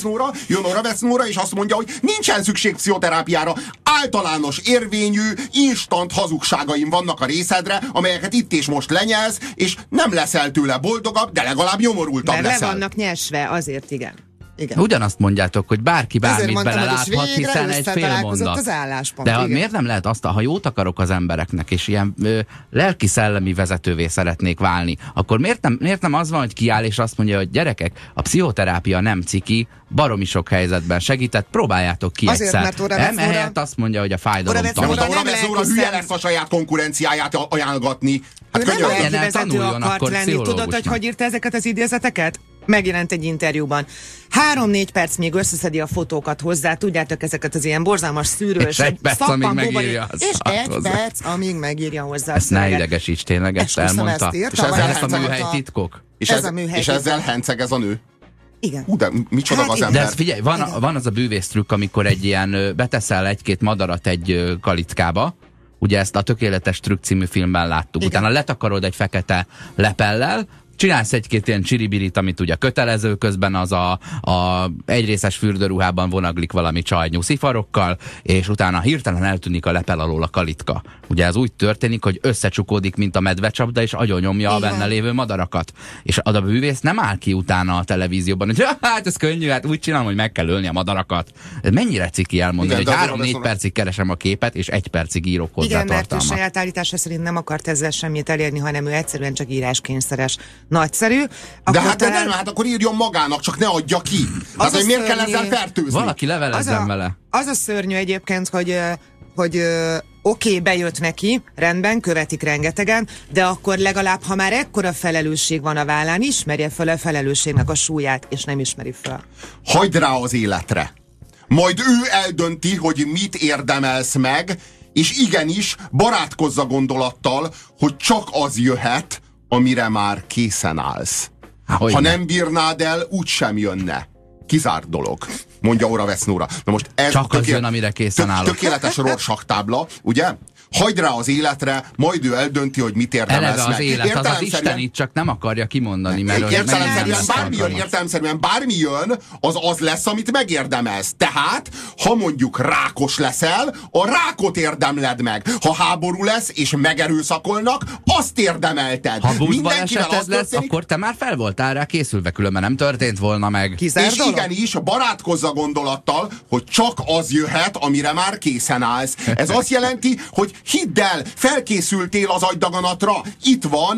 jön Oravec Nóra, és azt mondja, hogy nincsen szükség pszichoterápiára. Általános érvényű, instant hazugságaim vannak a részedre, amelyeket itt és most lenyelsz, és nem leszel tőle boldogabb, de legalább nyomorultabb leszel. Mert le vannak nyesve, azért igen. Igen. Ugyanazt mondjátok, hogy bárki bármit beleláthat, hiszen egy fél mondat. Az álláspont, de miért nem lehet azt, ha jót akarok az embereknek, és ilyen lelki-szellemi vezetővé szeretnék válni, akkor miért nem az van, hogy kiáll és azt mondja, hogy gyerekek, a pszichoterápia nem ciki, baromi sok helyzetben segített, próbáljátok ki egyszer. Ehelyett azt mondja, hogy a fájdalom tanul. Oravec Nóra hülye lesz a saját konkurenciáját ajánlgatni. Hát ő nem lelki vezető akart lenni. Tudod, hogy írta ezeket az idézeteket? Megjelent egy interjúban. 3-4 perc még összeszedi a fotókat hozzá, tudjátok, ezeket az ilyen borzalmas szűrős, és egy perc, amíg megírja. És egy perc, amíg megírja hozzá. Ezt ne idegesíts, tényleg, ezt elmondta. És ez a műhely titkok. És ezzel henceg ez a nő. Igen. De micsoda az ember. De ez figyelj, van az a bűvész trükk, amikor egy ilyen beteszel egy-két madarat egy kalitkába, ugye ezt a Tökéletes Trükk című filmben láttuk. Igen. Utána letakarod egy fekete lepellel, csinálsz egy-két ilyen csiribirit, amit ugye kötelező, közben az a egyrészes fürdőruhában vonaglik valami csaj nyuszifarokkal, és utána hirtelen eltűnik a lepel alól a kalitka. Ugye ez úgy történik, hogy összecsukódik, mint a medvecsapda, és agyonnyomja a benne lévő madarakat. És a bűvész nem áll ki utána a televízióban, hogy hát ez könnyű, hát úgy csinálom, hogy meg kell ölni a madarakat. Mennyire ciki elmondani, igen, hogy 3-4 percig keresem a képet, és 1 percig írok hozzá tartalmat. Igen, mert ő saját állítása szerint nem akart ezzel semmit elérni, hanem ő egyszerűen csak íráskényszeres. Nagyszerű. De hát akkor írjon magának, csak ne adja ki. Tehát, hogy miért kell ezzel fertőzni? Valaki levelezzen vele. Az a szörnyű egyébként, hogy oké, bejött neki, rendben, követik rengetegen, de akkor legalább, ha már ekkora felelősség van a vállán, ismerje fel a felelősségnek a súlyát, és nem ismeri fel. Hagyd rá az életre. Majd ő eldönti, hogy mit érdemelsz meg, és igenis barátkozz a gondolattal, hogy csak az jöhet, amire már készen állsz. Ha nem bírnád el, úgysem jönne. Kizárt dolog, mondja Oravec Nóra. Na most ez csak az jön, amire készen állok. Tökéletes Rorschach tábla, ugye? Hagyd rá az életre, majd ő eldönti, hogy mit érdemelsz meg. Az élet, az Isten itt csak nem akarja kimondani, mert értelemszerűen bármi jön, az lesz, amit megérdemelsz. Tehát, ha mondjuk rákos leszel, a rákot érdemled meg. Ha háború lesz, és megerőszakolnak, azt érdemelted. Ha buszbaleseted lesz, akkor te már fel voltál rá készülve, különben nem történt volna meg. És igenis, barátkozz a gondolattal, hogy csak az jöhet, amire már készen állsz. Ez azt jelenti, hogy hidd el, felkészültél az agydaganatra, itt van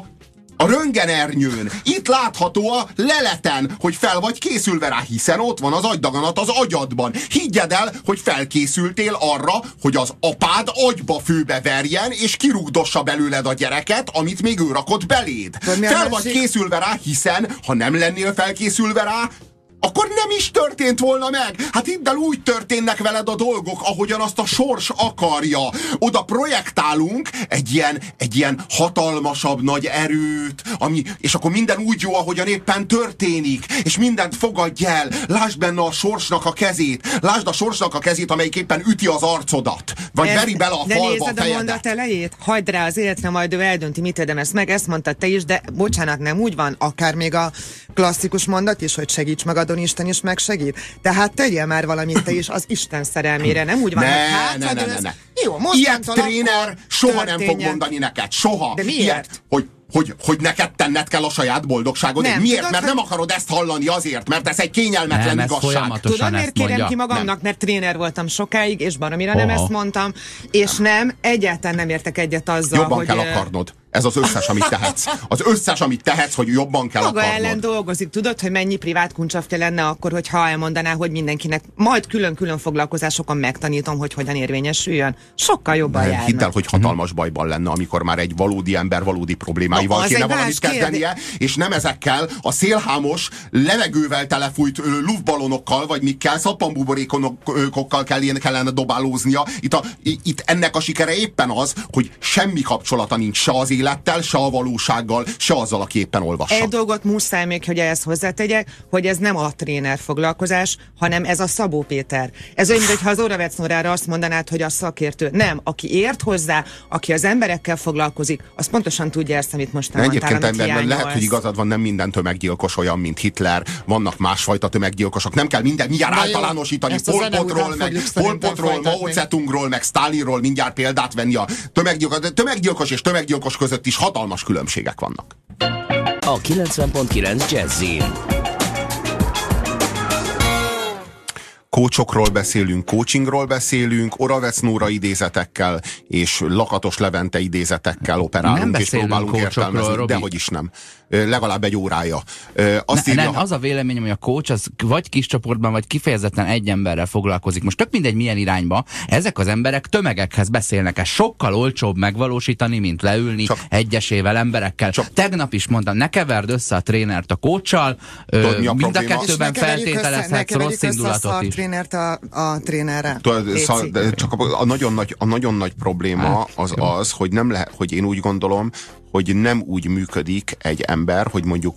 a röntgenernyőn. Itt látható a leleten, hogy fel vagy készülve rá, hiszen ott van az agydaganat az agyadban. Higgyed el, hogy felkészültél arra, hogy az apád agyba főbe verjen, és kirúgdossa belőled a gyereket, amit még ő rakott beléd. Fel vagy készülve rá, hiszen ha nem lennél felkészülve rá, akkor nem is történt volna meg. Hát hidd el, úgy történnek veled a dolgok, ahogyan azt a sors akarja. Oda projektálunk egy ilyen hatalmasabb nagy erőt, és akkor minden úgy jó, ahogyan éppen történik, és mindent fogadj el. Lásd benne a sorsnak a kezét. Lásd a sorsnak a kezét, amelyik éppen üti az arcodat. Vagy veri bele a falba a fejedet. De nézed a mondat elejét? Hagyd rá az életre, majd ő eldönti, mit érdemesz meg. Ezt mondtad te is, de bocsánat, nem úgy van. Akár még a klasszikus mondat is, hogy segíts magadon, Isten is megsegít. Tehát tegyél már valamit te is az Isten szerelmére. Nem úgy van, ne. Jó, ilyet tréner soha nem fog mondani neked. Soha. De miért? Ilyet, hogy neked tenned kell a saját boldogságot. Miért? Tudod, mert nem akarod ezt hallani azért, mert ez egy kényelmetlen igazság. Tudod, miért kérem ki magamnak? Mert tréner voltam sokáig, és baromira nem ezt mondtam, és egyáltalán nem értek egyet azzal, jobban hogy... kell akarnod. Ez az összes, amit tehetsz. Az összes, amit tehetsz, hogy jobban kell maga akarnod. Ellen dolgozik. Tudod, hogy mennyi privát kuncsafja lenne akkor, hogyha elmondaná, hogy mindenkinek majd külön-külön foglalkozásokon megtanítom, hogy hogyan érvényesüljön. Sokkal jobban járna. Hidd el, hogy hatalmas bajban lenne, amikor már egy valódi ember valódi problémáival kéne valamit kezdenie, és nem ezekkel a szélhámos, levegővel telefújt luftballonokkal, vagy mikkel, szappanbuborékokkal kellene dobálóznia. Itt ennek a sikere éppen az, hogy semmi kapcsolata nincs se az élettel, se a valósággal, se azzal, aki éppen olvassa. Egy dolgot muszáj még, hogy ezt hozzátegyek, hogy ez nem a tréner foglalkozás, hanem ez a Szabó Péter. Ez olyan, mintha az Oravec Nórára azt mondanád, hogy a szakértő. Nem, aki ért hozzá, aki az emberekkel foglalkozik, az pontosan tudja ezt, amit most nem mondtál, amit hiányolsz. Lehet, hogy igazad van, nem minden tömeggyilkos olyan, mint Hitler. Vannak másfajta tömeggyilkosok. Nem kell mindjárt általánosítani. Pol Potról, Mao Zedongról, meg Stalinról mindjárt példát venni. A tömeggyilkos és tömeggyilkos között is hatalmas különbségek vannak. A 90.9 Jazzin. Coachokról beszélünk, coachingról beszélünk, Oravec Nóra idézetekkel és Lakatos Levente idézetekkel operálunk, és próbálunk értelmezni, de hogy is nem. Legalább egy órája. Az a véleményem, hogy a coach az vagy kis csoportban, vagy kifejezetten egy emberrel foglalkozik. Most tök mindegy milyen irányba, ezek az emberek tömegekhez beszélnek. Ez sokkal olcsóbb megvalósítani, mint leülni egyesével emberekkel. Tegnap is mondtam, ne keverd össze a trénert a coachsal, mind a kettőben feltételezhetsz rossz indulatot is. A trénerre. Csak a nagyon nagy probléma az, hogy nem lehet, hogy én úgy gondolom, hogy nem úgy működik egy ember, hogy mondjuk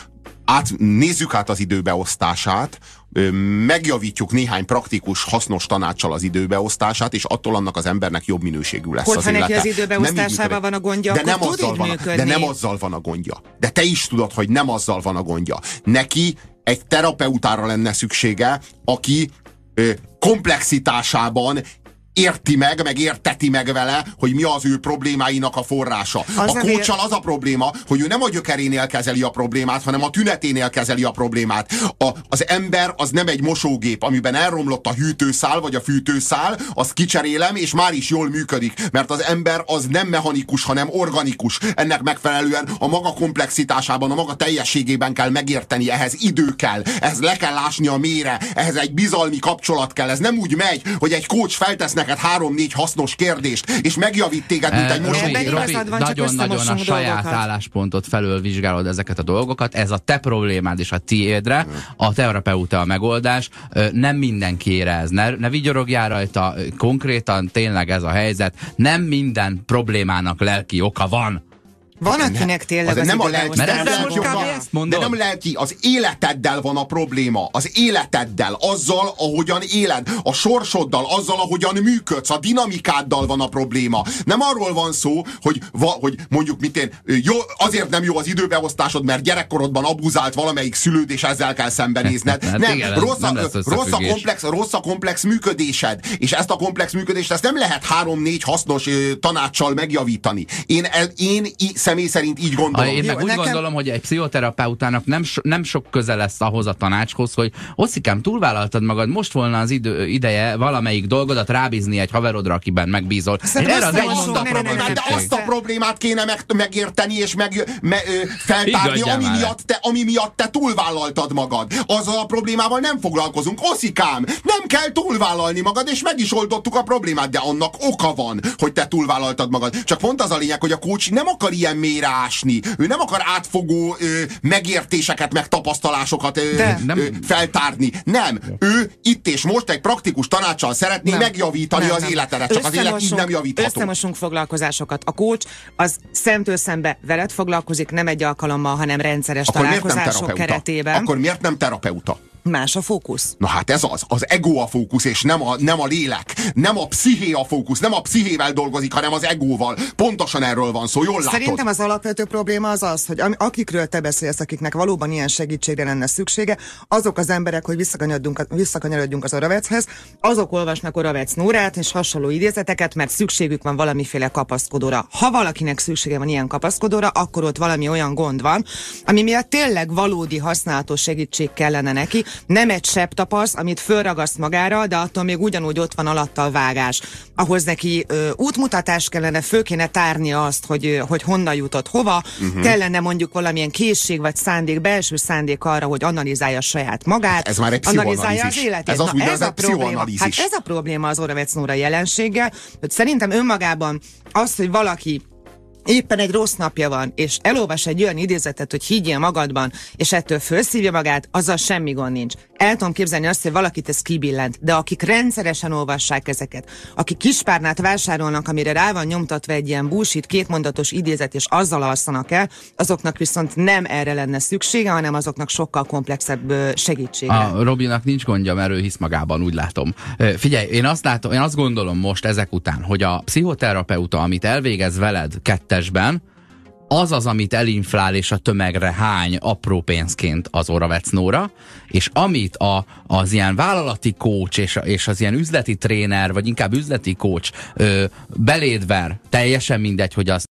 nézzük át az időbeosztását, megjavítjuk néhány praktikus, hasznos tanáccsal az időbeosztását, és attól annak az embernek jobb minőségű lesz az élete. Neki az időbeosztásában van a gondja, akkor tud így működni. De nem azzal van a gondja. De te is tudod, hogy nem azzal van a gondja. Neki egy terapeutára lenne szüksége, aki komplexitásában érti meg érteti meg vele, hogy mi az ő problémáinak a forrása. A coachsal az a probléma, hogy ő nem a gyökerénél kezeli a problémát, hanem a tüneténél kezeli a problémát. Az ember az nem egy mosógép, amiben elromlott a hűtőszál vagy a fűtőszál, azt kicserélem, és már is jól működik. Mert az ember az nem mechanikus, hanem organikus. Ennek megfelelően a maga komplexitásában, a maga teljességében kell megérteni, ehhez idő kell, ehhez le kell ásni a mélyre, ehhez egy bizalmi kapcsolat kell. Ez nem úgy megy, hogy egy coach feltesz neked 3-4 hasznos kérdést, és megjavít téged, mint egy mosógép. Nagyon-nagyon a saját álláspontot felülvizsgálod ezeket a dolgokat. Ez a te problémád és a tiédre, a terapeuta a megoldás. Nem mindenkiére ez. Ne vigyorogjál rajta, konkrétan tényleg ez a helyzet. Nem minden problémának lelki oka van. Van, akinek tényleg az nem a lelki, de nem lelki, az életeddel van a probléma. Az életeddel, azzal, ahogyan éled, a sorsoddal, azzal, ahogyan működsz, a dinamikáddal van a probléma. Nem arról van szó, hogy mondjuk azért nem jó az időbeosztásod, mert gyerekkorodban abuzált valamelyik szülőd, és ezzel kell szembenézned. Nem, rossz a komplex működésed. És ezt a komplex működést ezt nem lehet 3-4 hasznos tanáccsal megjavítani. Én személy szerint így gondolom. Én meg úgy gondolom, hogy egy pszichoterapeutának nem sok köze lesz ahhoz a tanácshoz, hogy Oszikám, túlvállaltad magad, most volna az ideje valamelyik dolgodat rábízni egy haverodra, akiben megbízol. Erre az egy mondatra van szükség. De azt a problémát kéne megérteni és feltárni, ami miatt te túlvállaltad magad. Azzal a problémával nem foglalkozunk. Oszikám, nem kell túlvállalni magad, és meg is oldottuk a problémát, de annak oka van, hogy te túlvállaltad magad. Csak pont az a lényeg, hogy a coach nem akar ilyen mélyre ásni. Ő nem akar átfogó megértéseket, meg tapasztalásokat feltárni. Nem. Ő itt és most egy praktikus tanácssal szeretné megjavítani az életedet. Csak az élet így nem javítható. Összemosunk foglalkozásokat. A coach az szemtől szembe veled foglalkozik, nem egy alkalommal, hanem rendszeres találkozások keretében. Akkor miért nem terapeuta? Más a fókusz. Na hát ez az ego a fókusz, és nem a lélek, nem a psziché a fókusz, nem a pszichével dolgozik, hanem az egóval. Pontosan erről van szó, jól látod? Szerintem az alapvető probléma az, hogy akikről te beszélsz, akiknek valóban ilyen segítségre lenne szüksége, azok az emberek, hogy visszakanyarodjunk az Oravechez, azok olvasnak Oravec Nórát és hasonló idézeteket, mert szükségük van valamiféle kapaszkodóra. Ha valakinek szüksége van ilyen kapaszkodóra, akkor ott valami olyan gond van, ami miatt tényleg valódi használatos segítség kellene neki, nem egy sebtapasz, amit fölragaszt magára, de attól még ugyanúgy ott van alatta a vágás. Ahhoz neki útmutatás kellene, föl kéne tárnia azt, hogy honnan jutott hova, kellene mondjuk valamilyen készség vagy szándék, belső szándék arra, hogy analizálja saját magát, ez már egy analizálja az életét. Ez az úgynevezett pszichoanalízis. Hát ez a probléma az Oravec Nóra jelenséggel, hogy szerintem önmagában az, hogy valaki éppen egy rossz napja van, és elolvas egy olyan idézetet, hogy higgyél magadban, és ettől felszívja magát, azzal semmi gond nincs. El tudom képzelni azt, hogy valakit ez kibillent, de akik rendszeresen olvassák ezeket, akik kispárnát vásárolnak, amire rá van nyomtatva egy ilyen bullshit, kétmondatos idézet, és azzal alszanak el, azoknak viszont nem erre lenne szüksége, hanem azoknak sokkal komplexebb segítségre. A Robinak nincs gondja, mert ő hisz magában, úgy látom. Figyelj, én azt gondolom most ezek után, hogy a pszichoterapeuta, amit elvégez veled kettesben, az, amit elinflál és a tömegre hány apró pénzként az Oravec Nóra, és amit az ilyen vállalati coach és az ilyen üzleti tréner, vagy inkább üzleti coach beléd ver, teljesen mindegy, hogy az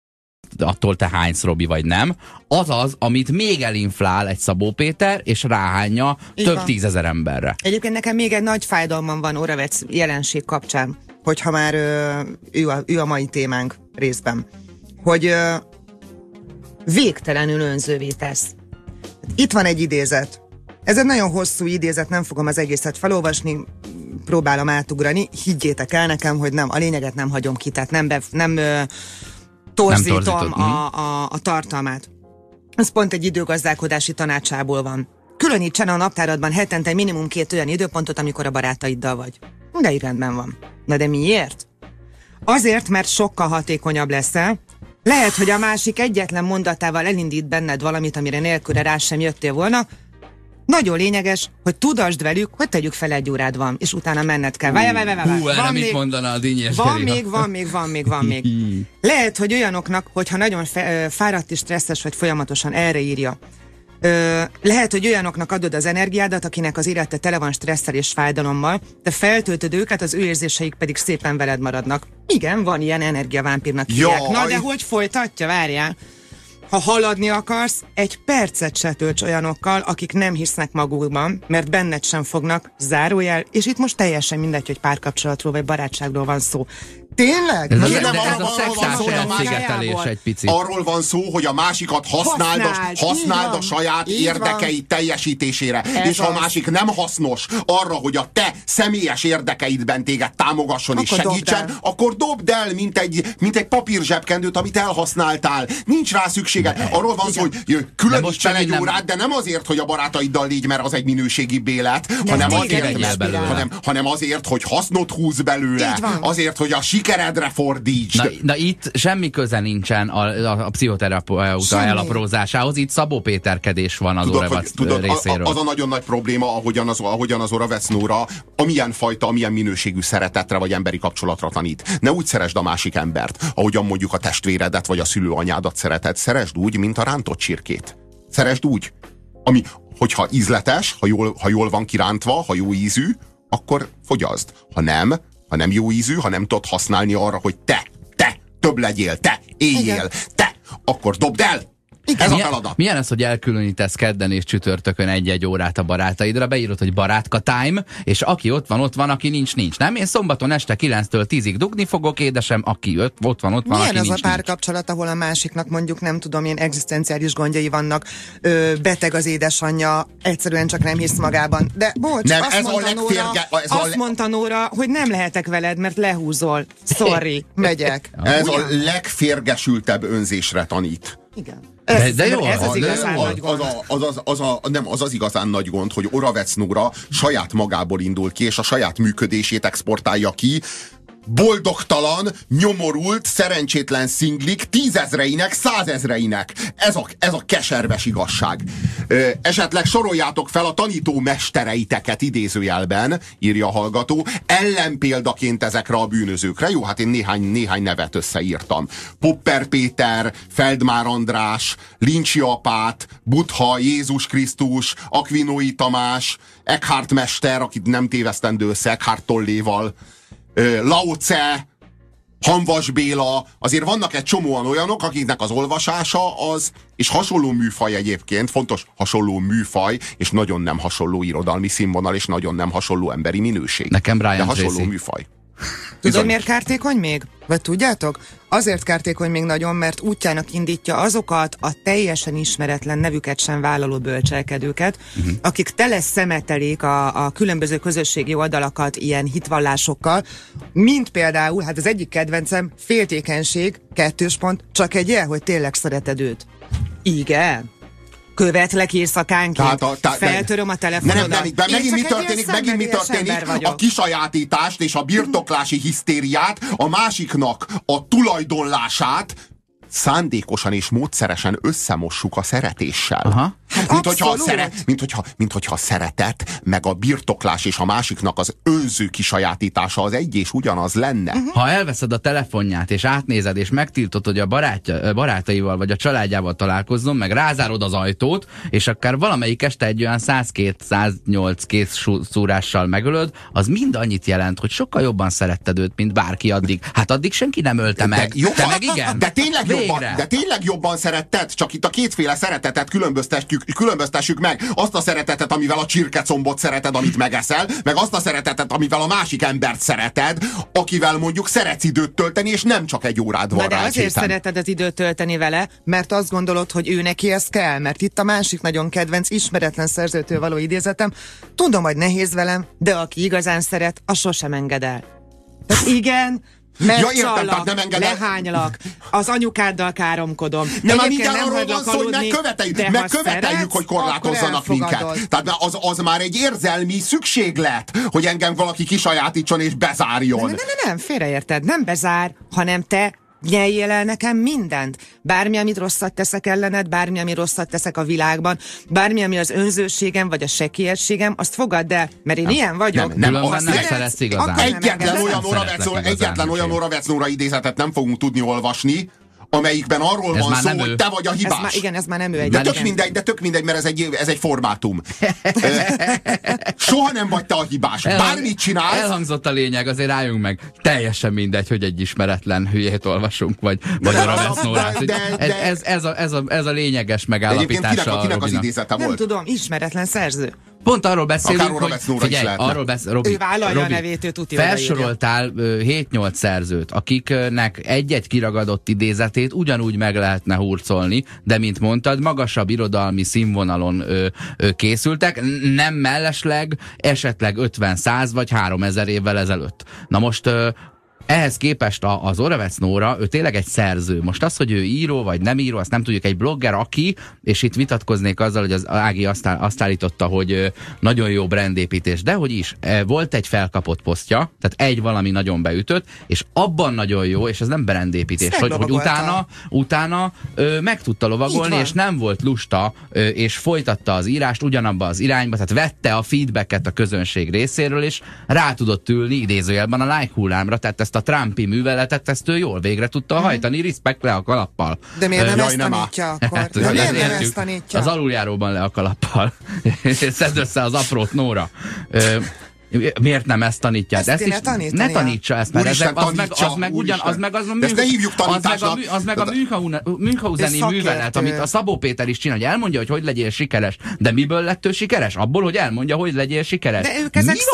attól te hánysz, Robi, vagy nem, az, amit még elinflál egy Szabó Péter, és ráhányja több tízezer emberre. Egyébként nekem még egy nagy fájdalmam van Oravec jelenség kapcsán, hogyha már ő a mai témánk részben, hogy végtelenül önzővé tesz. Itt van egy idézet. Ez egy nagyon hosszú idézet, nem fogom az egészet felolvasni, próbálom átugrani. Higgyétek el nekem, hogy nem, a lényeget nem hagyom ki, tehát nem torzítom a tartalmát. Ez pont egy időgazdálkodási tanácsából van. Különítsen a naptáradban hetente minimum 2 olyan időpontot, amikor a barátaiddal vagy. De így rendben van. Na de miért? Azért, mert sokkal hatékonyabb leszel. Lehet, hogy a másik egyetlen mondatával elindít benned valamit, amire nélküle rá sem jöttél volna. Nagyon lényeges, hogy tudasd velük, hogy tegyük fel 1 órád van, és utána menned kell. Erre mit mondana a Dinnyes Van még. Lehet, hogy olyanoknak, hogyha nagyon fáradt és stresszes vagy, folyamatosan erre írja. Lehet, hogy olyanoknak adod az energiádat, akinek az élete tele van stresszel és fájdalommal, de feltöltöd őket, az ő érzéseik pedig szépen veled maradnak. Igen, van ilyen energiavámpírnak hívják. Na de hogy folytatja, várjál? Ha haladni akarsz, 1 percet se tölts olyanokkal, akik nem hisznek magukban, mert benned sem fognak, zárójel, és itt most teljesen mindegy, hogy párkapcsolatról vagy barátságról van szó. Tényleg? Ez a szexuális elszigetelés egy picit. Arról van szó, hogy a másikat használd a saját érdekeid teljesítésére. És ha a másik nem hasznos arra, hogy a te személyes érdekeidben téged támogasson és segítsen, akkor dobd el, mint egy papírzsebkendőt, amit elhasználtál. Nincs rá szükséged. Arról van szó, hogy különíts el 1 órát, de nem azért, hogy a barátaiddal légy, mert az egy minőségi élet, hanem azért, hogy hasznot húz belőle. Azért, hogy a sikeredre fordíts. Na itt semmi köze nincsen a pszichoterapeuta elaprózásához, itt Szabó Péterkedés van az Oravec részéről. Az a nagyon nagy probléma, ahogyan az Oravec Nóra amilyen minőségű szeretetre vagy emberi kapcsolatra tanít. Ne úgy szeresd a másik embert, ahogyan mondjuk a testvéredet vagy a szülőanyádat szereted. Szeresd úgy, mint a rántott csirkét. Szeresd úgy, hogyha ízletes, ha jól van kirántva, ha jó ízű, akkor fogyaszd. Ha nem jó ízű, ha nem tudod használni arra, hogy te több legyél, te éljél, te, akkor dobd el! Ez a feladat. Milyen az, hogy elkülönítesz kedden és csütörtökön egy-egy órát a barátaidra, beírod, hogy barátka time, és aki ott van, aki nincs. Nem? Én szombaton este 9-től 10-ig dugni fogok, édesem, aki ott van, milyen aki az nincs. a párkapcsolat, ahol a másiknak mondjuk nem tudom én egzisztenciális gondjai vannak, beteg az édesanyja, egyszerűen csak nem hisz magában. De bocs, nem, azt mondta Nóra, hogy nem lehetek veled, mert lehúzol. Sorry, megyek. Ez a legférgesültebb önzésre tanít. Igen. De jó, ez az igazán nagy gond. Az az igazán nagy gond, hogy Oravec Nóra saját magából indul ki, és a saját működését exportálja ki, boldogtalan, nyomorult, szerencsétlen szinglik 10 000-einek, 100 000-einek. Ez a keserves igazság. Esetleg soroljátok fel a tanító mestereiteket idézőjelben, írja a hallgató, ellenpéldaként ezekre a bűnözőkre. Jó, hát én néhány nevet összeírtam. Popper Péter, Feldmár András, Lincsi Apát, Buddha, Jézus Krisztus, Akvinói Tamás, Eckhart mester, akit nem tévesztendő össze Eckhart Tolléval, Lao Tse, Hamvas Béla, azért vannak egy csomóan olyanok, akiknek az olvasása az, és hasonló műfaj egyébként, fontos hasonló műfaj, és nagyon nem hasonló irodalmi színvonal, és nagyon nem hasonló emberi minőség. Nekem Brian de hasonló Tracy. műfaj. Tudod, miért kártékony még? Vagy tudjátok? Azért kártékony még nagyon, mert útjának indítja azokat a teljesen ismeretlen nevüket sem vállaló bölcselkedőket, akik tele szemetelik a különböző közösségi oldalakat ilyen hitvallásokkal, mint például, hát az egyik kedvencem, féltékenység, 2. csak egy jel, hogy tényleg szereted őt. Igen. Követlek éjszakánként, feltöröm a telefonodat. Megint mi történik? A kisajátítást és a birtoklási hisztériát, a másiknak a tulajdonlását szándékosan és módszeresen összemossuk a szeretéssel. Aha. Mint hogyha a szeretet, meg a birtoklás és a másiknak az önző kisajátítása az egy és ugyanaz lenne. Ha elveszed a telefonját, és átnézed, és megtiltod, hogy a barátaival vagy a családjával találkozzon, meg rázárod az ajtót, és akár valamelyik este egy olyan 102-108 készszúrással megölöd, az mind annyit jelent, hogy sokkal jobban szeretted őt, mint bárki addig. Hát addig senki nem ölte meg. Te meg igen. De tényleg jobban szeretted, csak itt a kétféle szeretetet különböztessük meg. Azt a szeretetet, amivel a csirkecombot szereted, amit megeszel, meg azt a szeretetet, amivel a másik embert szereted, akivel mondjuk szeretsz időt tölteni, és nem csak egy órád van rá. De azért szereted az időt tölteni vele, mert azt gondolod, hogy ő neki ez kell, mert itt a másik nagyon kedvenc, ismeretlen szerzőtől való idézetem. Tudom, hogy nehéz velem, de aki igazán szeret, az sosem enged el. Tehát igen, megcsallak, lehánylak, az anyukáddal káromkodom. Nem, már mindjárt arról van szó, hogy megköveteljük, hogy korlátozzanak minket. Tehát az már egy érzelmi szükséglet, hogy engem valaki kisajátítson és bezárjon. Nem, félreérted, nem bezár, hanem te nyeljél el nekem mindent. Bármi, amit rosszat teszek ellened, bármi, ami rosszat teszek a világban, bármi, ami az önzőségem, vagy a sekélyességem, azt fogadd el, mert én ilyen vagyok. Nem szeretsz igazán. Egyetlen olyan Oravec Nóra idézetet nem fogunk tudni olvasni, amelyikben arról van szó, hogy te vagy a hibás. Ez már nem ő. De tök mindegy, mert ez egy formátum. Soha nem vagy te a hibás. Bármit csinálsz. Elhangzott a lényeg, azért álljunk meg. Teljesen mindegy, hogy egy ismeretlen hülyét olvasunk, vagy Oravec Nórát. Ez a lényeges megállapítása. Kinek az idézete volt? Nem tudom, ismeretlen szerző. Pont arról beszélünk, hogy figyelj, Robi, ő vállalja a nevét, ő tuti felsoroltál 7-8 szerzőt, akiknek egy-egy kiragadott idézetét ugyanúgy meg lehetne hurcolni, de mint mondtad, magasabb irodalmi színvonalon készültek, nem mellesleg, esetleg 50-100 vagy 3000 évvel ezelőtt. Na most ehhez képest az Oravec Nóra, ő tényleg egy szerző. Most az, hogy ő író vagy nem író, azt nem tudjuk, egy blogger, aki, és itt vitatkoznék azzal, hogy az Ági azt állította, hogy nagyon jó brandépítés, de hogy is, volt egy felkapott posztja, tehát egy valami nagyon beütött, és abban nagyon jó, és ez nem brandépítés, hogy utána meg tudta lovagolni, és nem volt lusta, és folytatta az írást ugyanabba az irányba, tehát vette a feedbacket a közönség részéről, és rá tudott ülni idézőjelben a like hullámra, tehát ezt a Trumpi műveletet, ezt ő jól végre tudta hajtani, respekt le a kalappal. De miért nem ezt tanítja akkor? Hát, miért nem ezt tanítja? Az aluljáróban le a kalappal. Szedd össze az aprót, Nóra. Miért nem ezt tanítják? Ezt kéne tanítani. Ne tanítsa ezt, mert Úristen, az meg az ezt ne hívjuk tanításnak. Az meg a Münchhauseni művelet, amit a Szabó Péter is csinál, hogy elmondja, hogy legyél sikeres. De miből lett ő sikeres? Abból, hogy elmondja, hogy legyél sikeres. De ők ezek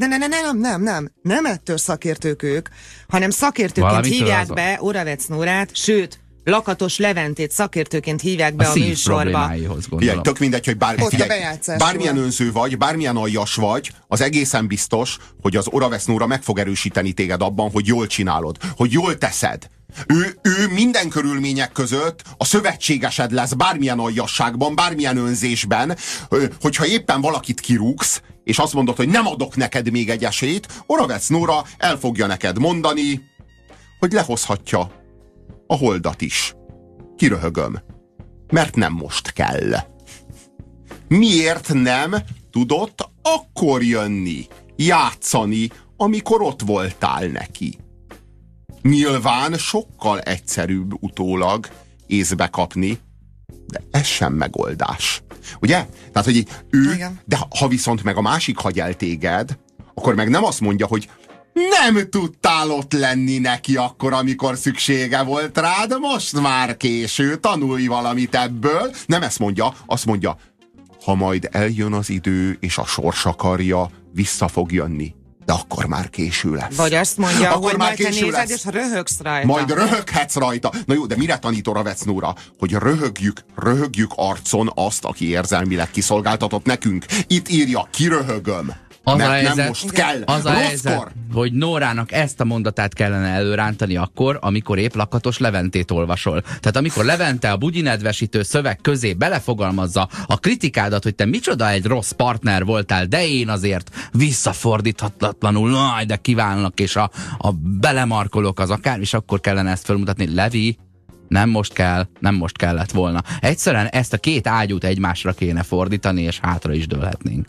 nem ettől szakértők ők, hanem szakértőként Valamitől hívják be Oravec Nórát, sőt, Lakatos Leventét szakértőként hívják be a műsorba. Figyelj, tök mindegy, hogy bármilyen volt. önző vagy, bármilyen aljas vagy, az egészen biztos, hogy az Oravec Nóra meg fog erősíteni téged abban, hogy jól csinálod, hogy jól teszed. Ő minden körülmények között a szövetségesed lesz bármilyen aljasságban, bármilyen önzésben, hogyha éppen valakit kirúgsz, és azt mondod, hogy nem adok neked még egy esélyt, Oravec Nóra el fogja neked mondani, hogy lehozhatja a holdat is. Kiröhögöm. Mert nem most kell. Miért nem tudott akkor jönni, játszani, amikor ott voltál neki? Nyilván sokkal egyszerűbb utólag észbe kapni, de ez sem megoldás. Ugye? Tehát, hogy ő, igen. De ha viszont meg a másik hagy el téged, akkor meg nem azt mondja, hogy nem tudtál ott lenni neki akkor, amikor szüksége volt rád, most már késő, tanulj valamit ebből. Nem ezt mondja, azt mondja, ha majd eljön az idő, és a sors akarja, vissza fog jönni. De akkor már késő lesz. Vagy azt mondja, akkor hogy már majd te nézed, lesz. és röhögsz rajta. Majd röhöghetsz rajta. Na jó, de mire tanít Oravec Nóra? Hogy röhögjük arcon azt, aki érzelmileg kiszolgáltatott nekünk. Itt írja, kiröhögöm. Mert nem most kell. Az a helyzet, hogy Nórának ezt a mondatát kellene előrántani akkor, amikor épp Lakatos Leventét olvasol. Tehát amikor Levente a bugyinedvesítő szöveg közé belefogalmazza a kritikádat, hogy te micsoda egy rossz partner voltál, de én azért visszafordíthatatlanul, de kívánlak, és a belemarkolok az akár, és akkor kellene ezt felmutatni. Levi, nem most kellett volna. Egyszerűen ezt a két ágyút egymásra kéne fordítani, és hátra is dőlhetnénk.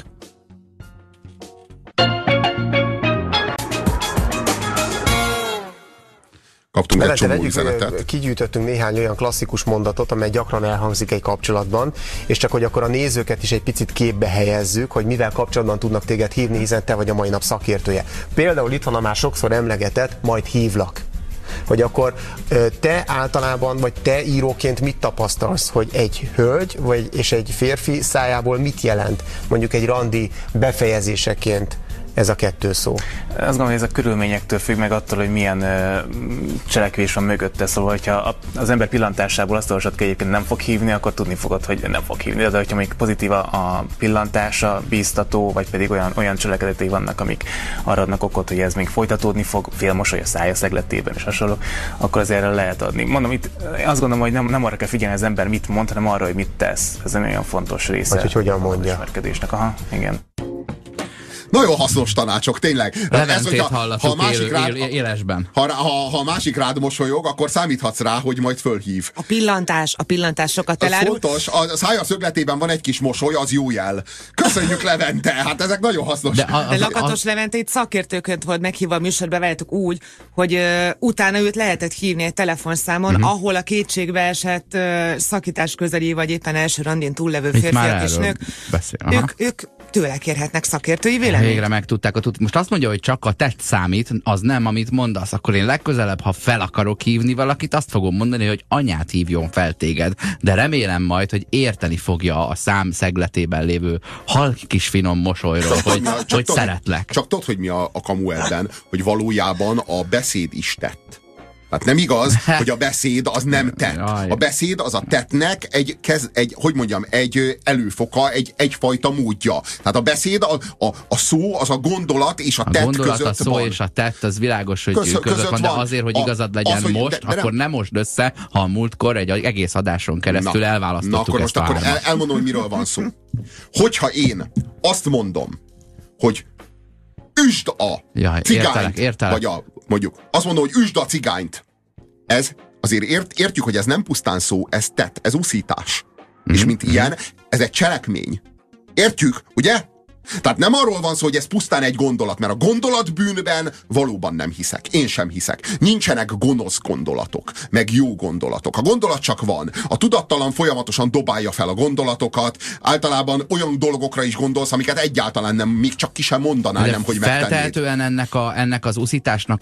Kaptunk egy csomó üzenetet. Kigyűjtöttünk néhány olyan klasszikus mondatot, amely gyakran elhangzik egy kapcsolatban, és csak hogy akkor a nézőket is egy picit képbe helyezzük, hogy mivel kapcsolatban tudnak téged hívni, hiszen te vagy a mai nap szakértője. Például itt van a már sokszor emlegetett, majd hívlak. Hogy akkor te általában, vagy te íróként mit tapasztalsz, hogy egy hölgy és egy férfi szájából mit jelent mondjuk egy randi befejezéseként ez a kettő szó? Azt gondolom, hogy ez a körülményektől függ, meg attól, hogy milyen cselekvés van mögötte. Szóval, hogyha az ember pillantásából azt olvasod, hogy egyébként nem fog hívni, akkor tudni fogod, hogy nem fog hívni. De hogyha még pozitív a pillantása, bíztató, vagy pedig olyan cselekedetei vannak, amik arra adnak okot, hogy ez még folytatódni fog, félmosoly a szája szegletében és hasonló, akkor azért erre lehet adni. Mondom, itt azt gondolom, hogy nem arra kell figyelni az ember mit mond, hanem arra, hogy mit tesz. Ez egy olyan fontos része. Vagy hogy hogyan mondja. Ismerkedésnek. Aha, igen. Nagyon hasznos tanácsok, tényleg. Leventét hallottuk élesben. Ha a másik rád mosolyog, akkor számíthatsz rá, hogy majd fölhív. A pillantás sokat elárul. Fontos, a szája szögletében van egy kis mosoly, az jó jel. Köszönjük, Levente, hát ezek nagyon hasznos. De Lakatos Leventét szakértőként volt meghívva a műsorba veletek úgy, hogy utána őt lehetett hívni egy telefonszámon, ahol a kétségbe esett szakítás közeli, vagy éppen első randin túllevő férfiak és nők, ők tőle kérhetnek szakértői véleményt. Végre megtudták a tudni. Most azt mondja, hogy csak a tett számít, az nem, amit mondasz. Akkor én legközelebb, ha fel akarok hívni valakit, azt fogom mondani, hogy anyát hívjon fel téged. De remélem majd, hogy érteni fogja a szám szegletében lévő halk kis finom mosolyról, hogy szeretlek. Csak tudod, hogy mi a kamu ebben, hogy valójában a beszéd is tett. Hát nem igaz, hogy a beszéd az nem tett. A beszéd az a tettnek egy előfoka, egyfajta módja. Tehát a beszéd, a szó, az a gondolat és a tett között van. A szó és a tett, az világos, hogy között van, de azért, hogy igazad legyen akkor nem most össze, ha a múltkor egy egész adáson keresztül elválasztottuk ezt akkor elmondom, hogy miről van szó. Hogyha én azt mondom, hogy üsd a cigányt, értelek. vagy mondjuk azt mondom, hogy üsd a cigányt. Ez azért értjük, hogy ez nem pusztán szó, ez tett, ez uszítás. És mint ilyen, ez egy cselekmény. Értjük, ugye? Tehát nem arról van szó, hogy ez pusztán egy gondolat, mert a gondolatbűnben valóban nem hiszek. Én sem hiszek. Nincsenek gonosz gondolatok, meg jó gondolatok. A gondolat csak van. A tudattalan folyamatosan dobálja fel a gondolatokat, általában olyan dolgokra is gondolsz, amiket egyáltalán nem, még csak ki sem mondanál, nem, hogy megtennéd. Feltehetően ennek az uszításnak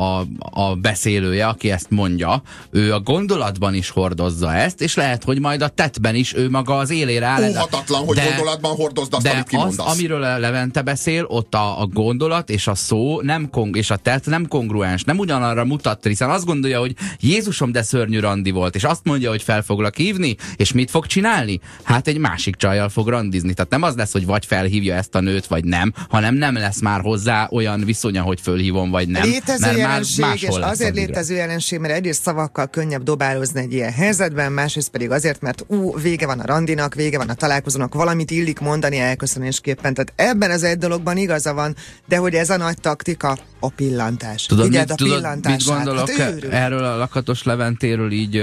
a beszélője, aki ezt mondja, ő a gondolatban is hordozza ezt, és lehet, hogy majd a tettben is ő maga az élére áll. Óhatatlan, hogy gondolatban hordozd azt, amit kimondasz. Amiről Levente beszél, ott a gondolat és a szó és a tett nem kongruens, nem ugyanarra mutat, hiszen azt gondolja, hogy Jézusom, de szörnyű randi volt, és azt mondja, hogy fel foglak hívni, és mit fog csinálni? Hát egy másik csajjal fog randizni. Tehát nem az lesz, hogy vagy felhívja ezt a nőt, vagy nem, hanem nem lesz már hozzá olyan viszonya, hogy fölhívom, vagy nem. Létező mert jelenség, már máshol és azért létező jelenség, mert egyrészt szavakkal könnyebb dobálozni egy ilyen helyzetben, másrészt pedig azért, mert vége van a randinak, vége van a találkozónak, valamit illik mondani elköszönésképpen. Tehát ebben az egy dologban igaza van, de hogy ez a nagy taktika, a pillantás. Tudod, mit gondolok erről a Lakatos Leventéről így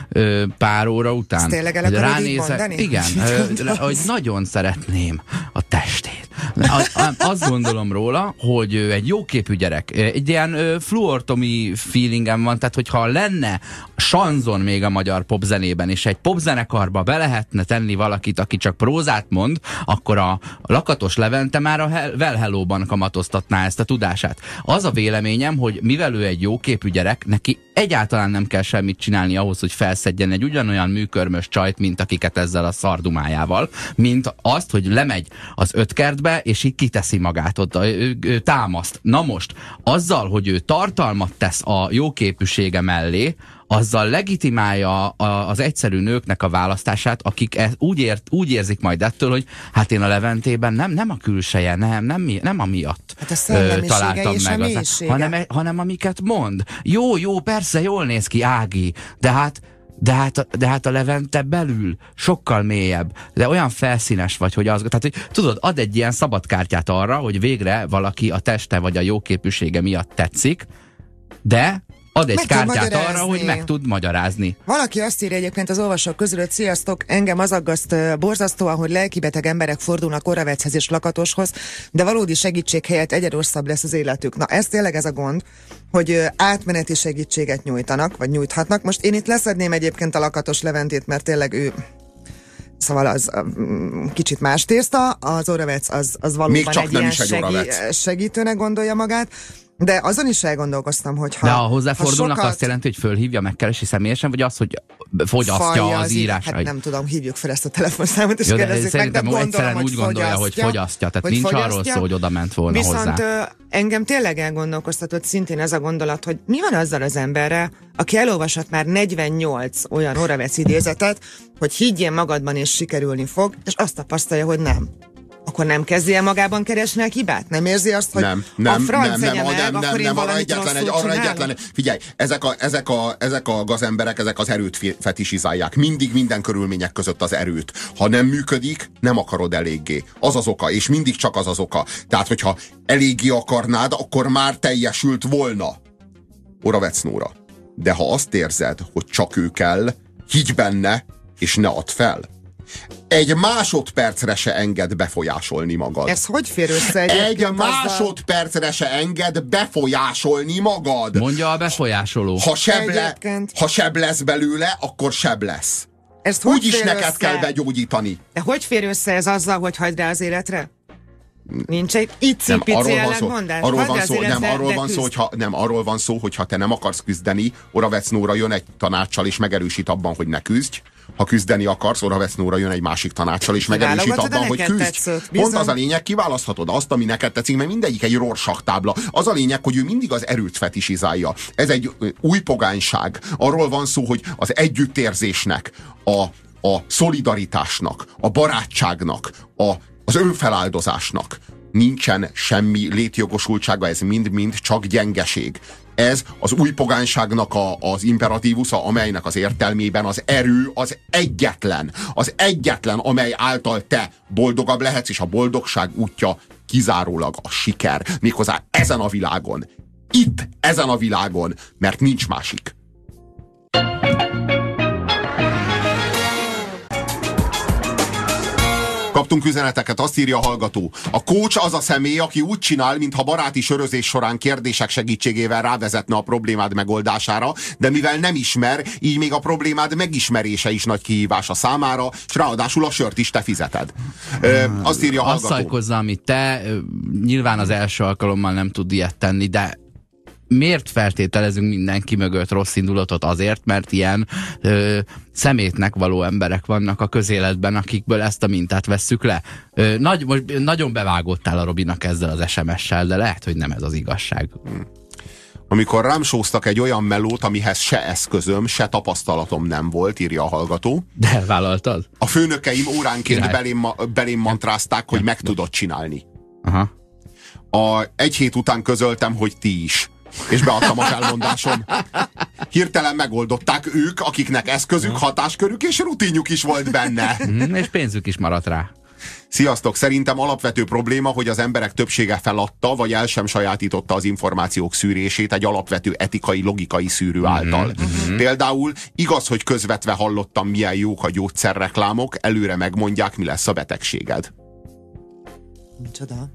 pár óra után? Ezt tényleg el akarod így mondani? Igen, hogy nagyon szeretném a testét. Azt gondolom róla, hogy egy jóképű gyerek. Egy ilyen fluortomi feelingem van, tehát hogyha lenne sanzon még a magyar popzenében, és egy popzenekarba be lehetne tenni valakit, aki csak prózát mond, akkor a Lakatos Levente már a Well Hello-ban kamatoztatná ezt a tudását. Az a véleményem, hogy mivel ő egy jóképű gyerek, neki egyáltalán nem kell semmit csinálni ahhoz, hogy felszedjen egy ugyanolyan műkörmös csajt, mint akiket ezzel a szardumájával, mint azt, hogy lemegy az ötkertbe, és így kiteszi magát ott, ő támaszt. Na most, azzal, hogy ő tartalmat tesz a jóképűsége mellé, azzal legitimálja az egyszerű nőknek a választását, akik úgy érzik majd ettől, hogy hát én a Leventében nem a külseje, nem amiatt találtam meg, hanem amiket mond. Jó, persze, jól néz ki Ági, de hát a Levente belül sokkal mélyebb, de olyan felszínes vagy, hogy tehát, hogy tudod, ad egy ilyen szabadkártyát arra, hogy végre valaki a teste vagy a jóképűsége miatt tetszik, de ad egy kártyát arra, hogy meg tud magyarázni. Valaki azt írja egyébként az olvasók közül, hogy sziasztok, engem az aggaszt borzasztóan, hogy lelkibeteg emberek fordulnak Oravechez és Lakatoshoz, de valódi segítség helyett egyre rosszabb lesz az életük. Na ez tényleg ez a gond, hogy átmeneti segítséget nyújtanak, vagy nyújthatnak. Most én itt leszedném egyébként a Lakatos Leventét, mert tényleg ő szóval az kicsit más tészta, az Oravec az valóban egy ilyen segítőnek gondolja magát. De azon is elgondolkoztam, hogy de ha hozzáfordulnak, azt jelenti, hogy fölhívja, megkeresi személyesen, vagy az, hogy fogyasztja az írásait? Hát nem tudom, hívjuk fel ezt a telefonszámot, és kérdezzük meg. Szerintem egyszerűen úgy gondolja, hogy fogyasztja. Tehát nincs arról szó, hogy oda ment volna hozzá. Viszont engem tényleg elgondolkoztatott szintén ez a gondolat, hogy mi van azzal az emberrel, aki elolvasott már 48 olyan Oravec idézetet, hogy higgyél magadban és sikerülni fog, és azt tapasztalja, hogy nem. Akkor nem kezdi el magában keresni a hibát? Nem érzi azt, hogy a franc egye meg, akkor én valamit rosszul csinálok? Figyelj, ezek a gazemberek, ezek az erőt fetisizálják. Mindig minden körülmények között az erőt. Ha nem működik, nem akarod eléggé. Az az oka, és mindig csak az az oka. Tehát, hogyha eléggé akarnád, akkor már teljesült volna. Oravec Nóra. De ha azt érzed, hogy csak ő kell, higgy benne, és ne add fel. Egy másodpercre se enged befolyásolni magad. Ez hogy fér össze egy másodpercre se enged befolyásolni magad. Mondja a befolyásoló. Ha seb lesz belőle, akkor seb lesz. Úgyis neked kell begyógyítani. De hogy fér össze ez azzal, hogy hagyd rá az életre? Nincs egy icipici ellentmondás. Arról van szó, hogy ha te nem akarsz küzdeni, Oravec Nóra jön egy tanáccsal és megerősít abban, hogy ne küzdj. Ha küzdeni akarsz, Oravec Nóra jön egy másik tanáccsal és megerősít abban, hogy küzdj. Pont az a lényeg, kiválaszthatod azt, ami neked tetszik, mert mindegyik egy Rorschach tábla. Az a lényeg, hogy ő mindig az erőt fetisizálja. Ez egy új pogányság. Arról van szó, hogy az együttérzésnek, a szolidaritásnak, a barátságnak, az önfeláldozásnak nincsen semmi létjogosultsága, ez mind-mind csak gyengeség. Ez az új pogányságnak az imperatívusza, amelynek az értelmében az erő az egyetlen, amely által te boldogabb lehetsz, és a boldogság útja kizárólag a siker. Méghozzá ezen a világon. Itt, ezen a világon, mert nincs másik. Kaptunk üzeneteket, azt írja a hallgató. A coach az a személy, aki úgy csinál, mintha baráti sörözés során kérdések segítségével rávezetne a problémád megoldására, de mivel nem ismer, így még a problémád megismerése is nagy kihívás a számára, és ráadásul a sört is te fizeted. Azt írja a hallgató. Azt szajkozza, amit te, nyilván az első alkalommal nem tud ilyet tenni, de miért feltételezünk mindenki mögött rossz indulatot? Azért, mert ilyen szemétnek való emberek vannak a közéletben, akikből ezt a mintát vesszük le. Most nagyon bevágottál a Robinak ezzel az SMS-sel, de lehet, hogy nem ez az igazság. Amikor rám sóztak egy olyan melót, amihez se eszközöm, se tapasztalatom nem volt, írja a hallgató. De elvállaltad? A főnökeim óránként belém mantrázták, hogy meg tudod csinálni. Aha. Egy hét után közöltem, hogy ti is. És beadtam a felmondásom. Hirtelen megoldották ők, akiknek eszközük, hatáskörük és rutinjuk is volt benne. És pénzük is maradt rá. Sziasztok! Szerintem alapvető probléma, hogy az emberek többsége feladta, vagy el sem sajátította az információk szűrését egy alapvető etikai, logikai szűrő által. Például igaz, hogy közvetve hallottam, milyen jók a gyógyszerreklámok, előre megmondják, mi lesz a betegséged. Micsoda?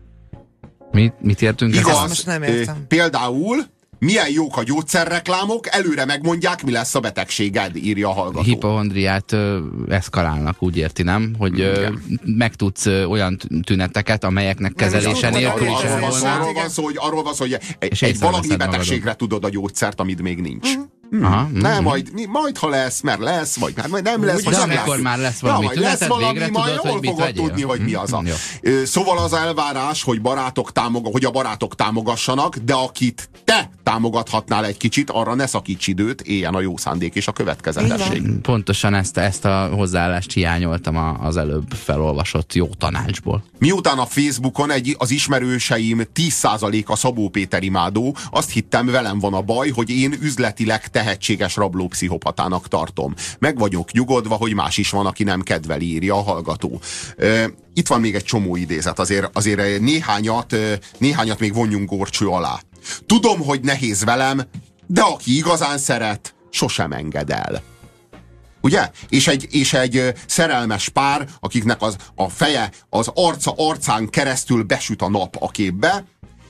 Mit értünk? Igaz, most nem értem. Például milyen jók a gyógyszerreklámok, előre megmondják, mi lesz a betegséged, írja a hallgató. Hipohondriát eszkalálnak, úgy érti, nem? Hogy megtudsz olyan tűneteket, amelyeknek kezelése nélkül is arról van szó, hogy egy valami betegségre tudod a gyógyszert, amit még nincs. Aha, nem, majd ha lesz, mert lesz, vagy már nem lesz, vagy nem amikor lesz. már lesz valami tüneted, végre majd tudod, hogy mit fogod vegyél. tudni, hogy mi az a. Szóval az elvárás, hogy a barátok támogassanak, de akit te támogathatnál egy kicsit, arra ne szakíts időt, éljen a jó szándék és a következetesség. Pontosan ezt a hozzáállást hiányoltam az előbb felolvasott jó tanácsból. Miután a Facebookon az ismerőseim 10%-a Szabó Péter imádó, azt hittem, velem van a baj, hogy én üzletileg tehetséges rablópszichopatának tartom. Meg vagyok nyugodva, hogy más is van, aki nem kedveli, írja a hallgató. Itt van még egy csomó idézet, azért néhányat még vonjunk górcső alá. Tudom, hogy nehéz velem, de aki igazán szeret, sosem enged el. Ugye? És egy szerelmes pár, akiknek a feje, az arcán keresztül besüt a nap a képbe.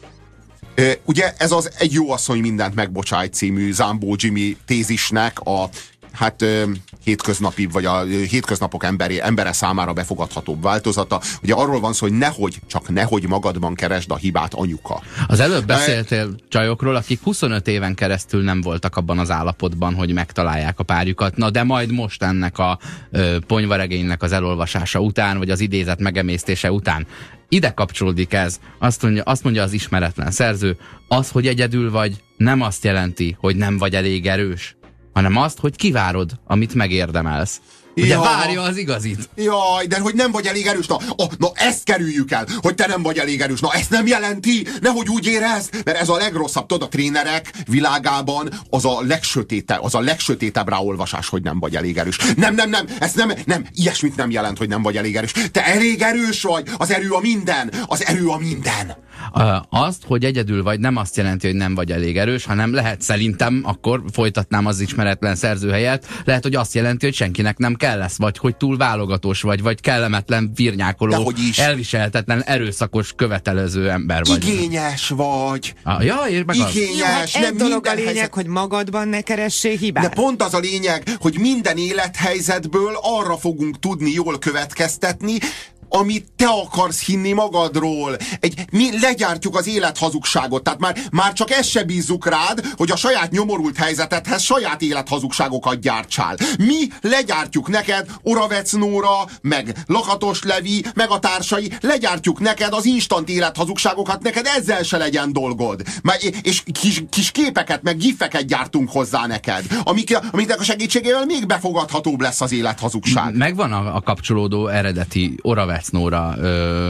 Ugye ez az Egy jó asszony mindent megbocsájt című Zambó Jimmy tézisnek a hétköznapi, vagy a hétköznapok embere számára befogadhatóbb változata. Ugye arról van szó, hogy nehogy magadban keresd a hibát, anyuka. Az előbb beszéltél csajokról, akik 25 éven keresztül nem voltak abban az állapotban, hogy megtalálják a párjukat. Na de majd most ennek a ponyvaregénynek az elolvasása után, vagy az idézet megemésztése után ide kapcsolódik ez. Azt mondja az ismeretlen szerző, az, hogy egyedül vagy, nem azt jelenti, hogy nem vagy elég erős, hanem azt, hogy kivárod, amit megérdemelsz. Ugye várja az igazit. Jaj, de hogy nem vagy elég erős. Na ezt kerüljük el, hogy te nem vagy elég erős. Na ezt nem jelenti, nehogy úgy érezd, mert ez a legrosszabb. Tudod, a trénerek világában az a legsötétebb ráolvasás, hogy nem vagy elég erős. Nem, ilyesmit nem jelent, hogy nem vagy elég erős. Te elég erős vagy, az erő a minden. Azt, hogy egyedül vagy, nem azt jelenti, hogy nem vagy elég erős, hanem lehet szerintem, akkor folytatnám az ismeretlen szerző helyett, lehet, hogy azt jelenti, hogy senkinek nem kell lesz, vagy hogy túl válogatós vagy kellemetlen, virnyákoló, elviselhetetlen, erőszakos, követelező ember vagy. Igényes vagy. Igényes. Egy dolog a lényeg, hogy magadban ne keressél hibát. De pont az a lényeg, hogy minden élethelyzetből arra fogunk tudni jól következtetni, amit te akarsz hinni magadról. Mi legyártjuk az élethazugságot, tehát már csak ezt se bízzuk rád, hogy a saját nyomorult helyzetedhez saját élethazugságokat gyártsál. Mi legyártjuk neked, Oravec Nóra, meg Lakatos Levi, meg a társai, legyártjuk neked az instant élethazugságokat, neked ezzel se legyen dolgod. És kis képeket, meg gifeket gyártunk hozzá neked, amiknek a segítségével még befogadhatóbb lesz az élethazugság. Megvan a kapcsolódó eredeti Oravec Nóra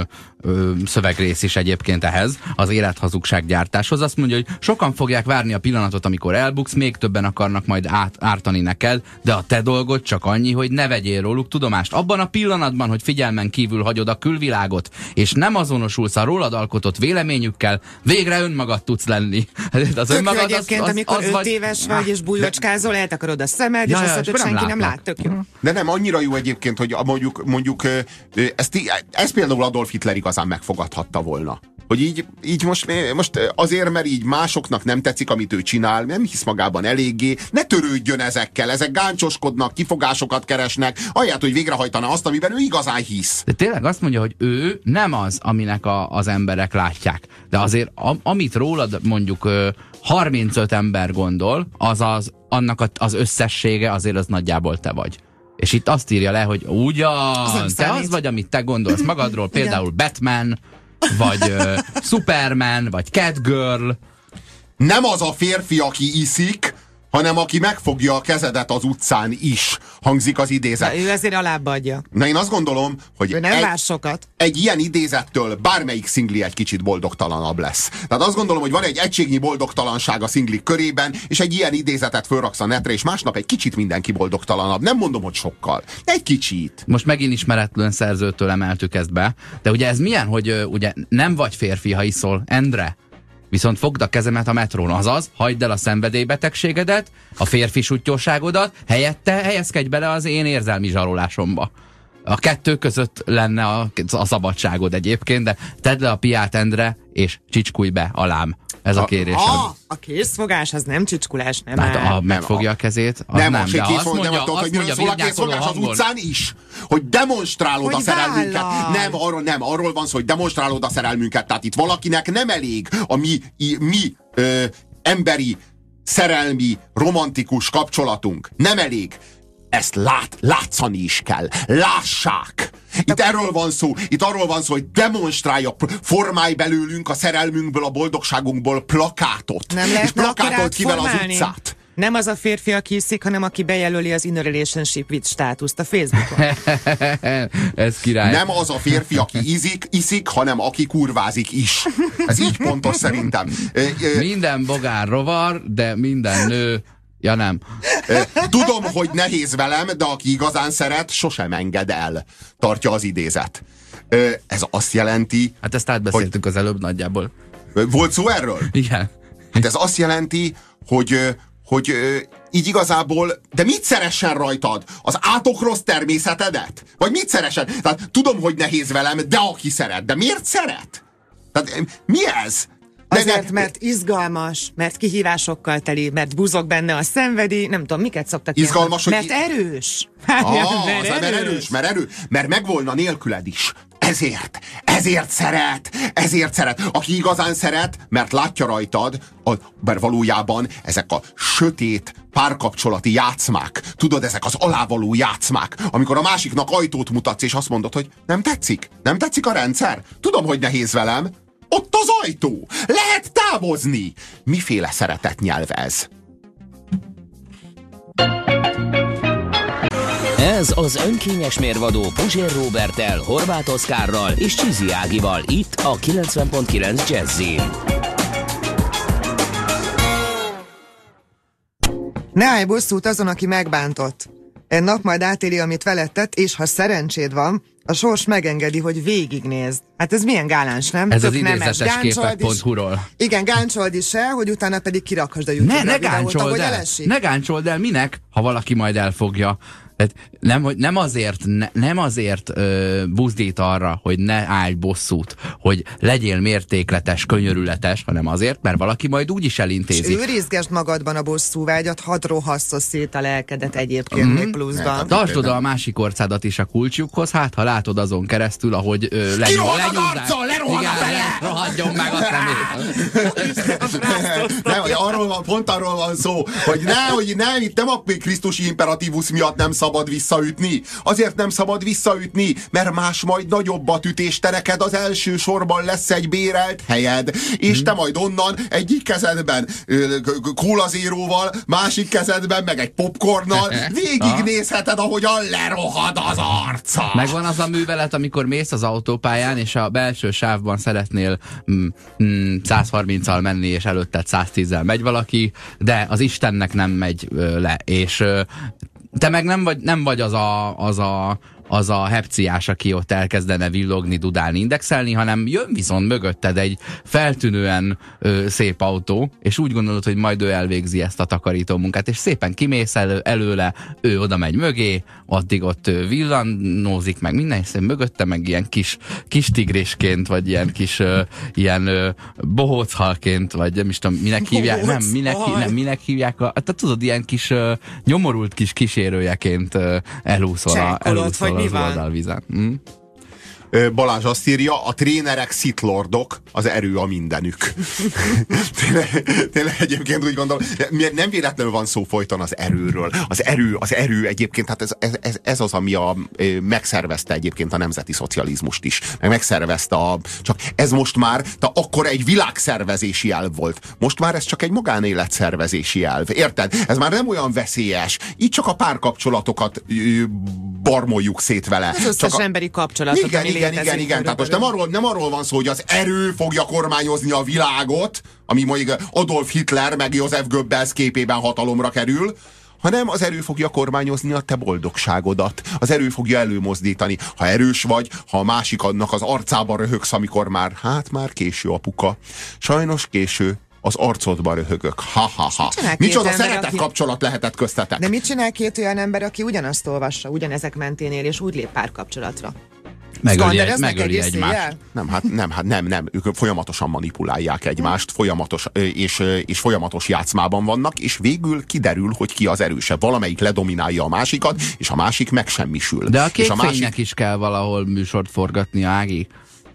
szövegrész is egyébként ehhez, az élethazugsággyártáshoz. Azt mondja, hogy sokan fogják várni a pillanatot, amikor elbuksz, még többen akarnak majd ártani neked, de a te dolgod csak annyi, hogy ne vegyél róluk tudomást. Abban a pillanatban, hogy figyelmen kívül hagyod a külvilágot, és nem azonosulsz a rólad alkotott véleményükkel, végre önmagad tudsz lenni. Az önmagad egyébként, amikor 5 éves vagy, és bújócskázol, eltakarod a szemed, és azt, hogy senki nem lát, tök jó. De nem annyira jó egyébként, hogy mondjuk ezt például Adolf Hitler igazán megfogadhatta volna. Hogy így most azért, mert így másoknak nem tetszik, amit ő csinál, nem hisz magában eléggé, ne törődjön ezekkel, ezek gáncoskodnak, kifogásokat keresnek, ahelyett, hogy végrehajtana azt, amiben ő igazán hisz. De tényleg azt mondja, hogy ő nem az, aminek az emberek látják. De azért, amit rólad mondjuk 35 ember gondol, annak az összessége azért az nagyjából te vagy. És itt azt írja le, hogy ugyan, te az vagy, amit te gondolsz magadról, például Batman, vagy Superman, vagy Catgirl. Nem az a férfi, aki iszik, hanem aki megfogja a kezedet az utcán is, hangzik az idézet. De ő ezért alább adja. Na én azt gondolom, hogy ő nem vár sokat. Egy ilyen idézettől bármelyik szingli egy kicsit boldogtalanabb lesz. Tehát azt gondolom, hogy van egy egységnyi boldogtalanság a szinglik körében, és egy ilyen idézetet fölraksz a netre, és másnap egy kicsit mindenki boldogtalanabb. Nem mondom, hogy sokkal, de egy kicsit. Most megint ismeretlen szerzőtől emeltük ezt be, de ugye ez milyen, hogy ugye nem vagy férfi, ha iszol, Endre? Viszont fogd a kezemet a metrón, azaz, hagyd el a szenvedélybetegségedet, a férfi suttyóságodat, helyette helyezkedj bele az én érzelmi zsarolásomba. A kettő között lenne a szabadságod egyébként, de tedd le a piát, Endre, és csicskulj be alám. Ez a kérésem. A készfogás az nem csicskulás, nem hát megfogja a kezét, az nem, de azt mondja, hogy miről szól a készfogás az utcán is, hogy demonstrálod a szerelmünket. Nem, arról van szó, hogy demonstrálod a szerelmünket. Tehát itt valakinek nem elég a mi emberi, szerelmi, romantikus kapcsolatunk. Nem elég. Ezt látszani is kell. Lássák! Itt erről van szó. Itt arról van szó, hogy demonstrálja, formálj belőlünk a szerelmünkből, a boldogságunkból plakátot. Nem lehet és plakátolt ki vele az utcát. Nem az a férfi, aki iszik, hanem aki bejelöli az in a relationship with státuszt a Facebookon. Ez király. Nem az a férfi, aki iszik, hanem aki kurvázik is. Ez így pontos szerintem. Minden bogár rovar, de minden nő... Ja, nem. Tudom, hogy nehéz velem, de aki igazán szeret, sosem enged el. Tartja az idézet. Ez azt jelenti... Hát ezt átbeszéltük az előbb nagyjából. Volt szó erről? Igen. Hát ez azt jelenti, hogy így igazából, de mit szeressen rajtad? Az átokrosz természetedet? Vagy mit szeressen? Tehát tudom, hogy nehéz velem, de aki szeret. De miért szeret? Tehát mi ez? Azért, mert izgalmas, mert kihívásokkal teli, mert buzog benne a szenvedi, nem tudom, miket szoktak izgalmas, mert erős. Mert megvolna nélküled is. Ezért szeret. Aki igazán szeret, mert látja rajtad, mert valójában ezek a sötét párkapcsolati játszmák, tudod, ezek az alávaló játszmák, amikor a másiknak ajtót mutatsz, és azt mondod, hogy nem tetszik a rendszer? Tudom, hogy nehéz velem. Ott az ajtó! Lehet távozni! Miféle szeretetnyelv ez? Ez az önkényes mérvadó Puzsér Róberttel, Horváth Oszkárral és Csizi Ágival itt a 90.9 Jazzin. Ne állj bosszút azon, aki megbántott. Egy nap majd átéli, amit veled tett, és ha szerencséd van, a sors megengedi, hogy végignézd. Hát ez milyen gáláns, nem? Ez az idézetes képek.hu-ról. Igen, gáncsold is el, hogy utána pedig kirakasd a YouTube-ra videót, ahogy elesik. Ne gáncsold el, minek, ha valaki majd elfogja. Nem azért buzdít arra, hogy ne állj bosszút, hogy legyél mértékletes, könyörületes, hanem azért, mert valaki majd úgyis elintézi. És őrizgesd magadban a bosszúvágyat, hadd rohasszod szét a lelkedet egyébként még pluszban. Tartsd oda a másik orcádat is a kulcsjukhoz, hát ha látod azon keresztül, ahogy lenyúlnád. Lerohad Adjon meg a szemét. Nem, pont arról van szó, hogy itt nem a Krisztusi imperatívus miatt nem szabad visszaütni. Azért nem szabad visszaütni, mert más majd nagyobbat üt, és te neked az első sorban lesz egy bérelt helyed, és te majd onnan egyik kezedben Cola Zero-val, másik kezedben meg egy popcornnal végignézheted, ahogyan lerohad az arca. Megvan az a művelet, amikor mész az autópályán, és a belső sávban szeretnél 130-al menni, és előtted 110-el megy valaki, de az Istennek nem megy le, és te meg nem vagy az a hepciás, aki ott elkezdene villogni, dudálni, indexelni, hanem jön viszont mögötted egy feltűnően szép autó, és úgy gondolod, hogy majd ő elvégzi ezt a takarító munkát, és szépen kimész előle, ő oda megy mögé, addig ott villanózik, meg minden, és mögötte meg ilyen kis tigrisként, vagy ilyen kis bohóchalként, vagy nem is tudom, minek hívják, minek hívják, tudod, ilyen kis nyomorult kis kísérőjeként elúszol az oldalvízen. Balázs azt írja, a trénerek szitlordok, az erő a mindenük. tényleg egyébként úgy gondolom, nem véletlenül van szó folyton az erőről. Az erő egyébként, hát ez az, ami megszervezte egyébként a nemzeti szocializmust is. Megszervezte csak ez most már, akkor egy világszervezési elv volt. Most már ez csak egy magánéletszervezési elv. Érted? Ez már nem olyan veszélyes. Így csak a párkapcsolatokat barmoljuk szét vele. Az összes emberi kapcsolatot, igen. Tehát most nem arról van szó, hogy az erő fogja kormányozni a világot, ami mondjuk Adolf Hitler meg Joseph Goebbels képében hatalomra kerül, hanem az erő fogja kormányozni a te boldogságodat. Az erő fogja előmozdítani. Ha erős vagy, ha a másik annak az arcába röhögsz, amikor már késő, apuka. Sajnos késő. Az arcodba röhögök. Ha. Micsoda szeretett kapcsolat lehetett köztetek. De mit csinál két olyan ember, aki ugyanazt olvassa, ugyanezek mentén él, és úgy lép párkapcsolatra? Megöli egymást. Nem. Ők folyamatosan manipulálják egymást, és folyamatos játszmában vannak, és végül kiderül, hogy ki az erősebb. Valamelyik ledominálja a másikat, és a másik megsemmisül. De a kékfénynek is kell valahol műsort forgatni, Ági.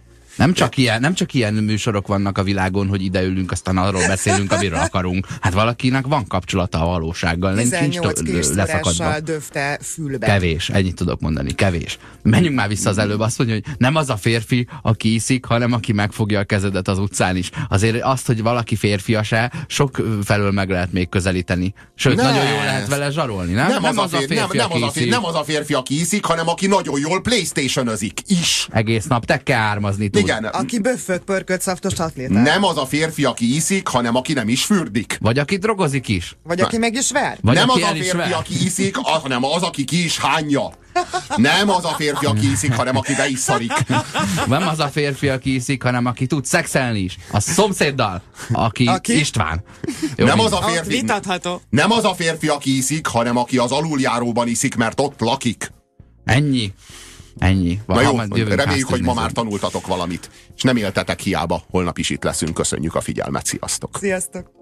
Nem csak ilyen műsorok vannak a világon, hogy ideülünk, aztán arról beszélünk, amiről akarunk. Hát valakinek van kapcsolata a valósággal. 18 késszorással döfte fülbe. Kevés, ennyit tudok mondani, kevés. Menjünk már vissza az előbb, azt mondja, hogy nem az a férfi, aki iszik, hanem aki megfogja a kezedet az utcán is. Azért azt, hogy valaki férfias-e, sok felől meg lehet még közelíteni. Sőt, nagyon jól lehet vele zsarolni, nem? Nem az a férfi, aki iszik, hanem aki nagyon jól PlayStation-özik is. Egész nap tekkeármazni tud. Igen. Aki böfföt, pörkölt, szaftos atlétát. Nem az a férfi, aki iszik, hanem aki nem is fürdik. Vagy aki drogozik is. Vagy aki meg is ver. Nem az a férfi, aki iszik, hanem az, aki ki is hányja. Nem az a férfi, aki iszik, hanem aki be is szarik. Nem az a férfi, aki iszik, hanem aki tud szexelni is. A szomszéddal, aki? István. Jó, nem az a férfi. Vitatható. Nem az a férfi, aki iszik, hanem aki az aluljáróban iszik, mert ott lakik. Ennyi. Na jó, reméljük, hogy ma már tanultatok valamit, és nem éltetek hiába, holnap is itt leszünk. Köszönjük a figyelmet, sziasztok! Sziasztok!